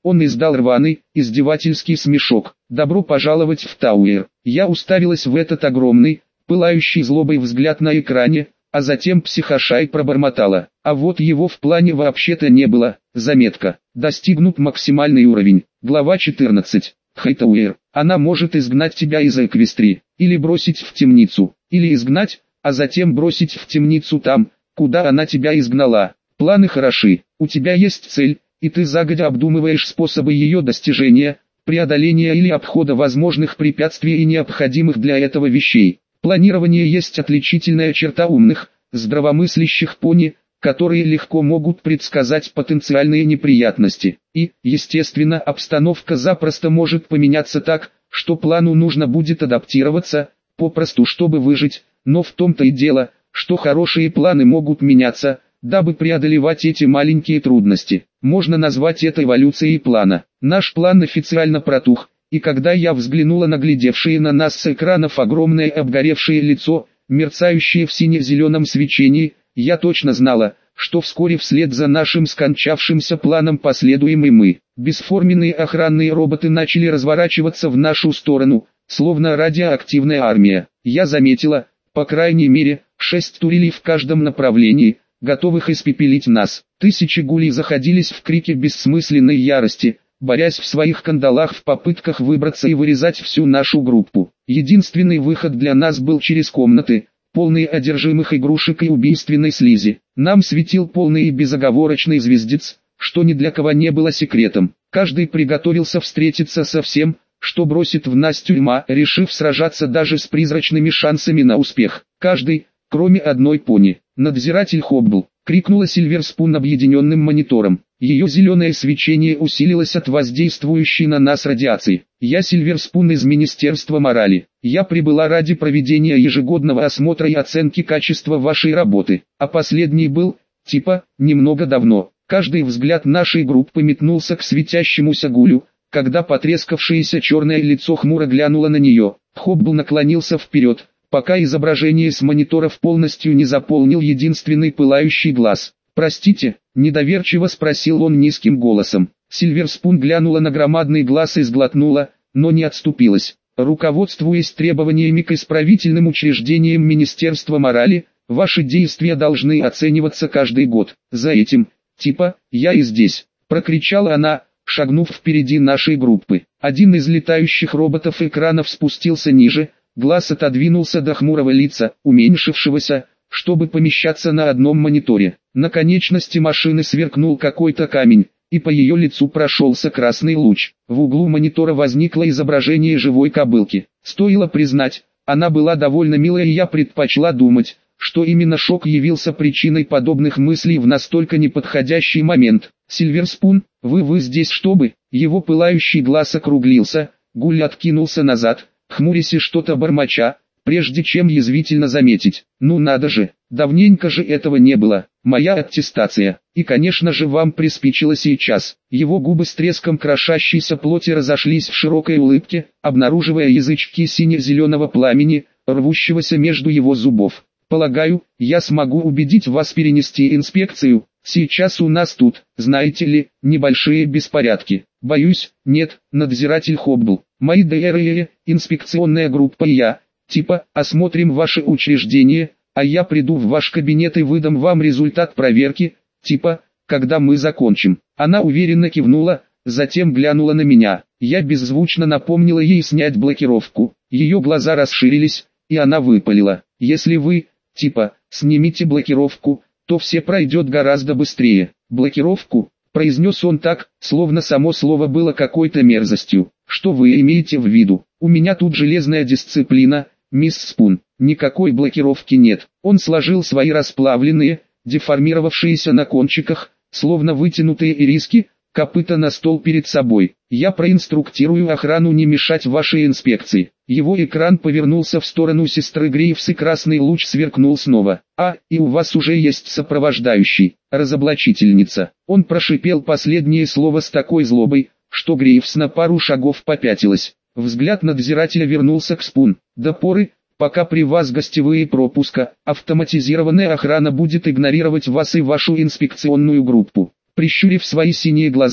Он издал рваный, издевательский смешок. «Добро пожаловать в Тауэр». Я уставилась в этот огромный, пылающий злобой взгляд на экране, а затем психошай пробормотала. А вот его в плане вообще-то не было. Заметка. Достигнут максимальный уровень. Глава четырнадцать. Хайтауэр. Она может изгнать тебя из Эквестрии, или бросить в темницу, или изгнать, а затем бросить в темницу там, куда она тебя изгнала. Планы хороши, у тебя есть цель, и ты загодя обдумываешь способы ее достижения, преодоления или обхода возможных препятствий и необходимых для этого вещей. Планирование есть отличительная черта умных, здравомыслящих пони, которые легко могут предсказать потенциальные неприятности. И, естественно, обстановка запросто может поменяться так, что плану нужно будет адаптироваться, попросту чтобы выжить, но в том-то и дело, что хорошие планы могут меняться, дабы преодолевать эти маленькие трудности. Можно назвать это эволюцией плана. Наш план официально протух, и когда я взглянула на глядевшее на нас с экранов огромное обгоревшее лицо, мерцающее в сине-зеленом свечении, я точно знала, что вскоре вслед за нашим скончавшимся планом последуем и мы. Бесформенные охранные роботы начали разворачиваться в нашу сторону, словно радиоактивная армия. Я заметила, по крайней мере, шесть турелей в каждом направлении, готовых испепелить нас. Тысячи гулей заходились в крике бессмысленной ярости, борясь в своих кандалах в попытках выбраться и вырезать всю нашу группу. Единственный выход для нас был через комнаты, полные одержимых игрушек и убийственной слизи. Нам светил полный и безоговорочный звездец, что ни для кого не было секретом. Каждый приготовился встретиться со всем, что бросит в нас тюрьма, решив сражаться даже с призрачными шансами на успех. Каждый, кроме одной пони. «Надзиратель Хоббл!» — крикнула Сильверспун объединенным монитором. Ее зеленое свечение усилилось от воздействующей на нас радиации. «Я Сильверспун из Министерства морали. Я прибыла ради проведения ежегодного осмотра и оценки качества вашей работы. А последний был, типа, немного давно». Каждый взгляд нашей группы метнулся к светящемуся гулю, когда потрескавшееся черное лицо хмуро глянуло на нее. Хоббл наклонился вперед, пока изображение с мониторов полностью не заполнил единственный пылающий глаз. «Простите?» – недоверчиво спросил он низким голосом. Сильверспун глянула на громадный глаз и сглотнула, но не отступилась. «Руководствуясь требованиями к исправительным учреждениям Министерства морали, ваши действия должны оцениваться каждый год. За этим, типа, я и здесь», – прокричала она, шагнув впереди нашей группы. Один из летающих роботов экранов спустился ниже, глаз отодвинулся до хмурого лица, уменьшившегося, чтобы помещаться на одном мониторе. На конечности машины сверкнул какой-то камень, и по ее лицу прошелся красный луч. В углу монитора возникло изображение живой кобылки. Стоило признать, она была довольно милая, и я предпочла думать, что именно шок явился причиной подобных мыслей в настолько неподходящий момент. «Сильверспун, вы вы здесь чтобы?» Его пылающий глаз округлился, гуль откинулся назад, хмурясь и что-то бормоча, прежде чем язвительно заметить: «Ну надо же, давненько же этого не было, моя аттестация, и конечно же вам приспичило сейчас». Его губы с треском крошащейся плоти разошлись в широкой улыбке, обнаруживая язычки сине-зеленого пламени, рвущегося между его зубов. «Полагаю, я смогу убедить вас перенести инспекцию. Сейчас у нас тут, знаете ли, небольшие беспорядки». «Боюсь, нет, надзиратель Хоббл. Мои ДРЭ, инспекционная группа и я, типа, осмотрим ваше учреждение, а я приду в ваш кабинет и выдам вам результат проверки, типа, когда мы закончим». Она уверенно кивнула, затем глянула на меня. Я беззвучно напомнила ей снять блокировку. Ее глаза расширились, и она выпалила: «Если вы, типа, снимите блокировку, то все пройдет гораздо быстрее». «Блокировку?» — произнес он так, словно само слово было какой-то мерзостью. «Что вы имеете в виду? У меня тут железная дисциплина, мисс Спун. Никакой блокировки нет». Он сложил свои расплавленные, деформировавшиеся на кончиках, словно вытянутые ириски, копыта на стол перед собой. «Я проинструктирую охрану не мешать вашей инспекции». Его экран повернулся в сторону сестры Грейвс, и красный луч сверкнул снова. «А, и у вас уже есть сопровождающий, разоблачительница». Он прошипел последнее слово с такой злобой, что Грейвс на пару шагов попятилась. Взгляд надзирателя вернулся к Спун. «До поры, пока при вас гостевые пропуска, автоматизированная охрана будет игнорировать вас и вашу инспекционную группу». Прищурив свои синие глаза,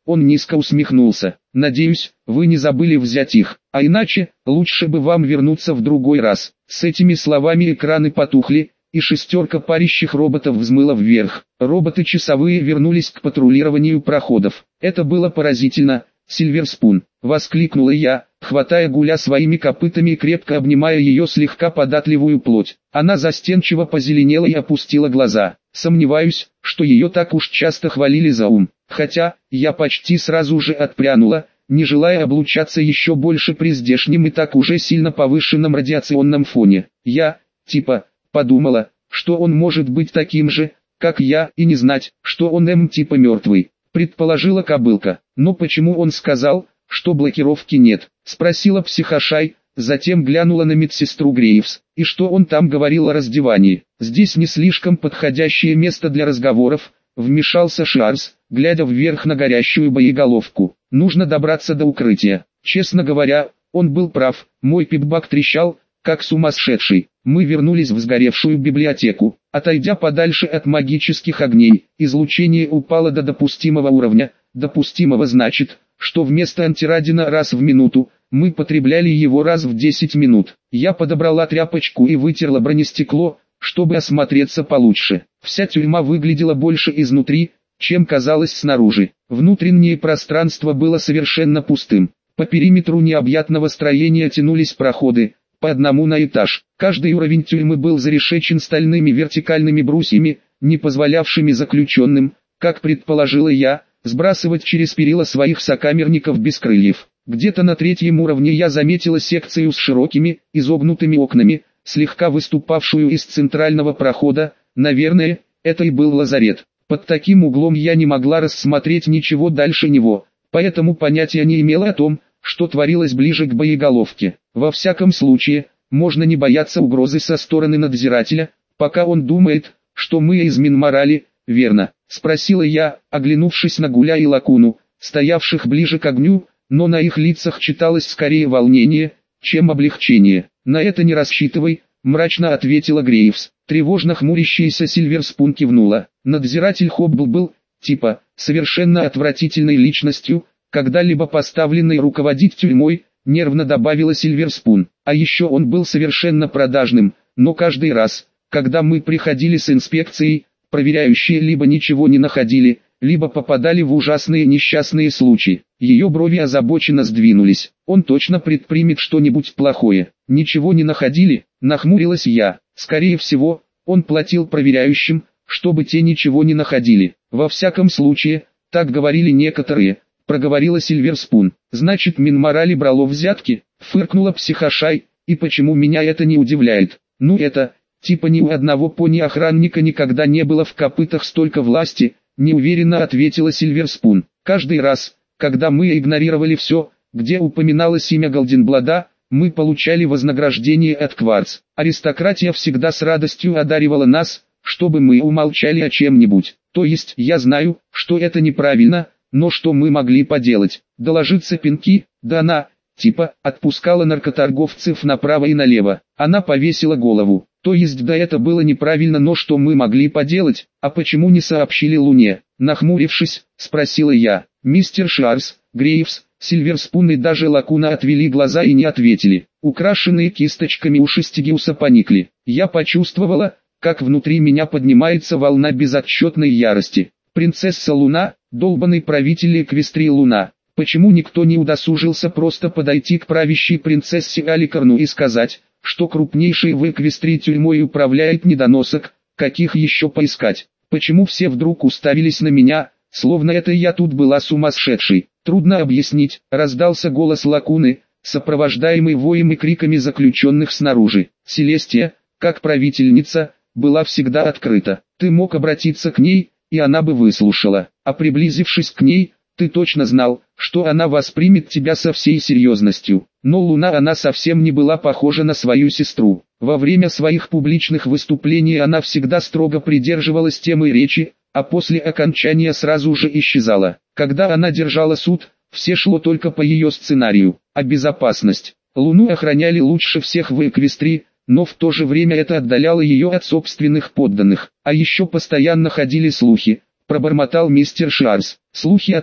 Он низко усмехнулся. «Надеюсь, вы не забыли взять их, а иначе, лучше бы вам вернуться в другой раз». С этими словами экраны потухли, и шестерка парящих роботов взмыла вверх. Роботы-часовые вернулись к патрулированию проходов. «Это было поразительно, Сильверспун!» — воскликнула я, хватая Гуля своими копытами и крепко обнимая ее слегка податливую плоть. Она застенчиво позеленела и опустила глаза. Сомневаюсь, что ее так уж часто хвалили за ум. Хотя, я почти сразу же отпрянула, не желая облучаться еще больше при здешнем и так уже сильно повышенном радиационном фоне. Я, типа, подумала, что он может быть таким же, как я, и не знать, что он М типа мертвый, предположила кобылка. Но почему он сказал, что блокировки нет? Спросила психошай, затем глянула на медсестру Грейвс. И что он там говорил о раздевании? Здесь не слишком подходящее место для разговоров, вмешался Шарс, глядя вверх на горящую боеголовку. Нужно добраться до укрытия. Честно говоря, он был прав, мой пипбак трещал, как сумасшедший. Мы вернулись в сгоревшую библиотеку. Отойдя подальше от магических огней, излучение упало до допустимого уровня. Допустимого значит, что вместо антирадина раз в минуту, мы потребляли его раз в десять минут. Я подобрала тряпочку и вытерла бронестекло, чтобы осмотреться получше. Вся тюрьма выглядела больше изнутри, чем казалось снаружи. Внутреннее пространство было совершенно пустым. По периметру необъятного строения тянулись проходы, по одному на этаж. Каждый уровень тюрьмы был зарешечен стальными вертикальными брусьями, не позволявшими заключенным, как предположила я, сбрасывать через перила своих сокамерников без крыльев. Где-то на третьем уровне я заметила секцию с широкими, изогнутыми окнами, слегка выступавшую из центрального прохода. Наверное, это и был лазарет. Под таким углом я не могла рассмотреть ничего дальше него, поэтому понятия не имела о том, что творилось ближе к боеголовке. Во всяком случае, можно не бояться угрозы со стороны надзирателя, пока он думает, что мы из Минморали, верно? Спросила я, оглянувшись на Гуля и Лакуну, стоявших ближе к огню, но на их лицах читалось скорее волнение, чем облегчение. На это не рассчитывай, мрачно ответила Грейвс. Тревожно хмурящаяся Сильверспун кивнула. Надзиратель Хоббл был, типа, совершенно отвратительной личностью, когда-либо поставленной руководить тюрьмой, нервно добавила Сильверспун. А еще он был совершенно продажным, но каждый раз, когда мы приходили с инспекцией, проверяющие либо ничего не находили, либо попадали в ужасные несчастные случаи. Ее брови озабоченно сдвинулись. Он точно предпримет что-нибудь плохое. Ничего не находили, нахмурилась я. Скорее всего, он платил проверяющим, чтобы те ничего не находили. Во всяком случае, так говорили некоторые, проговорила Сильверспун. Значит, Минморали брало взятки, фыркнула психошай, и почему меня это не удивляет? Ну это, типа ни у одного пони-охранника никогда не было в копытах столько власти, неуверенно ответила Сильверспун. Каждый раз, когда мы игнорировали все, где упоминалось имя Голденблада, мы получали вознаграждение от Кварц. Аристократия всегда с радостью одаривала нас, чтобы мы умолчали о чем-нибудь. То есть, я знаю, что это неправильно, но что мы могли поделать? Доложиться Пинки? Да она, типа, отпускала наркоторговцев направо и налево. Она повесила голову. То есть да, это было неправильно, но что мы могли поделать? А почему не сообщили Луне? Нахмурившись, спросила я. Мистер Шарс, Грейвс, Сильверспун и даже Лакуна отвели глаза и не ответили. Украшенные кисточками уши Стигиуса поникли. Я почувствовала, как внутри меня поднимается волна безотчетной ярости. Принцесса Луна, долбанный правитель Эквестрии Луна. Почему никто не удосужился просто подойти к правящей принцессе Аликарну и сказать, что крупнейшей в Эквестрии тюрьмой управляет недоносок, каких еще поискать? Почему все вдруг уставились на меня, словно это я тут была сумасшедшей? Трудно объяснить, раздался голос Лакуны, сопровождаемый воем и криками заключенных снаружи. Селестия, как правительница, была всегда открыта. Ты мог обратиться к ней, и она бы выслушала. А приблизившись к ней, ты точно знал, что она воспримет тебя со всей серьезностью. Но Луна она совсем не была похожа на свою сестру. Во время своих публичных выступлений она всегда строго придерживалась темы речи, а после окончания сразу же исчезала. Когда она держала суд, все шло только по ее сценарию. А безопасность? Луну охраняли лучше всех в Эквестрии, но в то же время это отдаляло ее от собственных подданных. А еще постоянно ходили слухи, пробормотал мистер Шарс. Слухи о том,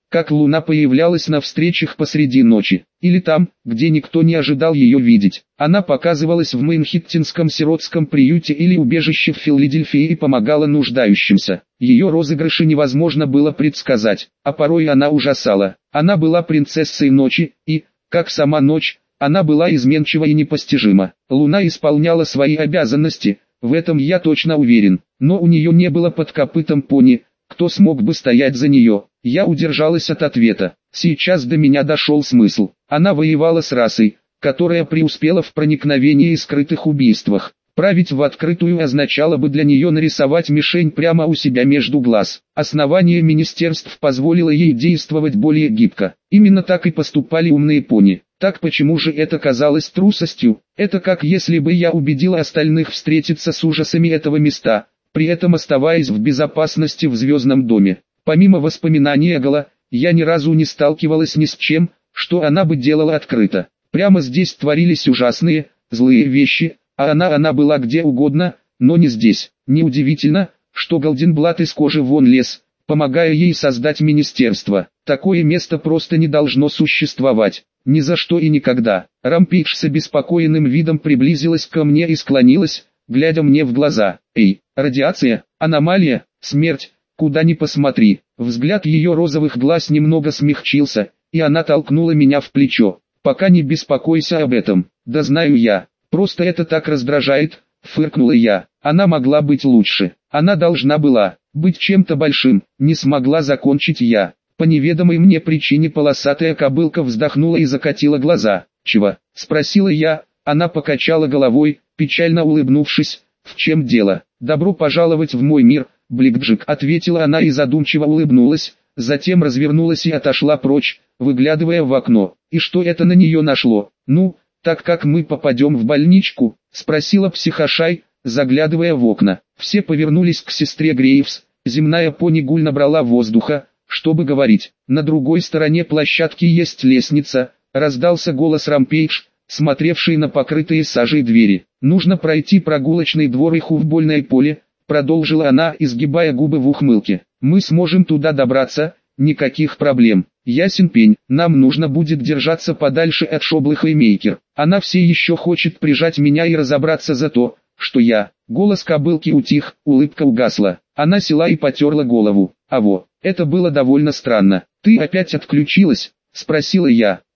как луна появлялась на встречах посреди ночи, или там, где никто не ожидал ее видеть. Она показывалась в Мэнхэттенском сиротском приюте или убежище в Филадельфии и помогала нуждающимся. Ее розыгрыши невозможно было предсказать, а порой она ужасала. Она была принцессой ночи, и, как сама ночь, она была изменчива и непостижима. Луна исполняла свои обязанности, в этом я точно уверен, но у нее не было под копытом пони, кто смог бы стоять за нее. Я удержалась от ответа. Сейчас до меня дошел смысл. Она воевала с расой, которая преуспела в проникновении и скрытых убийствах. Править в открытую означало бы для нее нарисовать мишень прямо у себя между глаз. Основание министерств позволило ей действовать более гибко. Именно так и поступали умные пони. Так почему же это казалось трусостью? Это как если бы я убедила остальных встретиться с ужасами этого места, при этом оставаясь в безопасности в звездном доме. Помимо воспоминаний Эгола, я ни разу не сталкивалась ни с чем, что она бы делала открыто. Прямо здесь творились ужасные, злые вещи, а она она была где угодно, но не здесь. Неудивительно, что Голденблат из кожи вон лез, помогая ей создать министерство. Такое место просто не должно существовать. Ни за что и никогда. Рампейдж с обеспокоенным видом приблизилась ко мне и склонилась, глядя мне в глаза. «Эй, радиация, аномалия, смерть, куда ни посмотри». Взгляд ее розовых глаз немного смягчился, и она толкнула меня в плечо. «Пока не беспокойся об этом, да знаю я, просто это так раздражает», — фыркнула я. Она могла быть лучше, она должна была быть чем-то большим, не смогла закончить я. По неведомой мне причине полосатая кобылка вздохнула и закатила глаза. «Чего?» — спросила я, она покачала головой, печально улыбнувшись. «В чем дело?» «Добро пожаловать в мой мир, Бликджик», — ответила она и задумчиво улыбнулась, затем развернулась и отошла прочь, выглядывая в окно. «И что это на нее нашло?» «Ну, так как мы попадем в больничку?» — спросила психошай, заглядывая в окна. Все повернулись к сестре Грейвс, земная пони Гуль набрала воздуха, чтобы говорить. «На другой стороне площадки есть лестница», — раздался голос Рампейдж, смотревший на покрытые сажей двери. «Нужно пройти прогулочный двор и футбольное поле», — продолжила она, изгибая губы в ухмылке. «Мы сможем туда добраться, никаких проблем. Ясен пень, нам нужно будет держаться подальше от Шоблыха и Мейкер. Она все еще хочет прижать меня и разобраться за то, что я...» Голос кобылки утих, улыбка угасла. Она села и потерла голову. «А во, это было довольно странно. Ты опять отключилась?» — спросила я.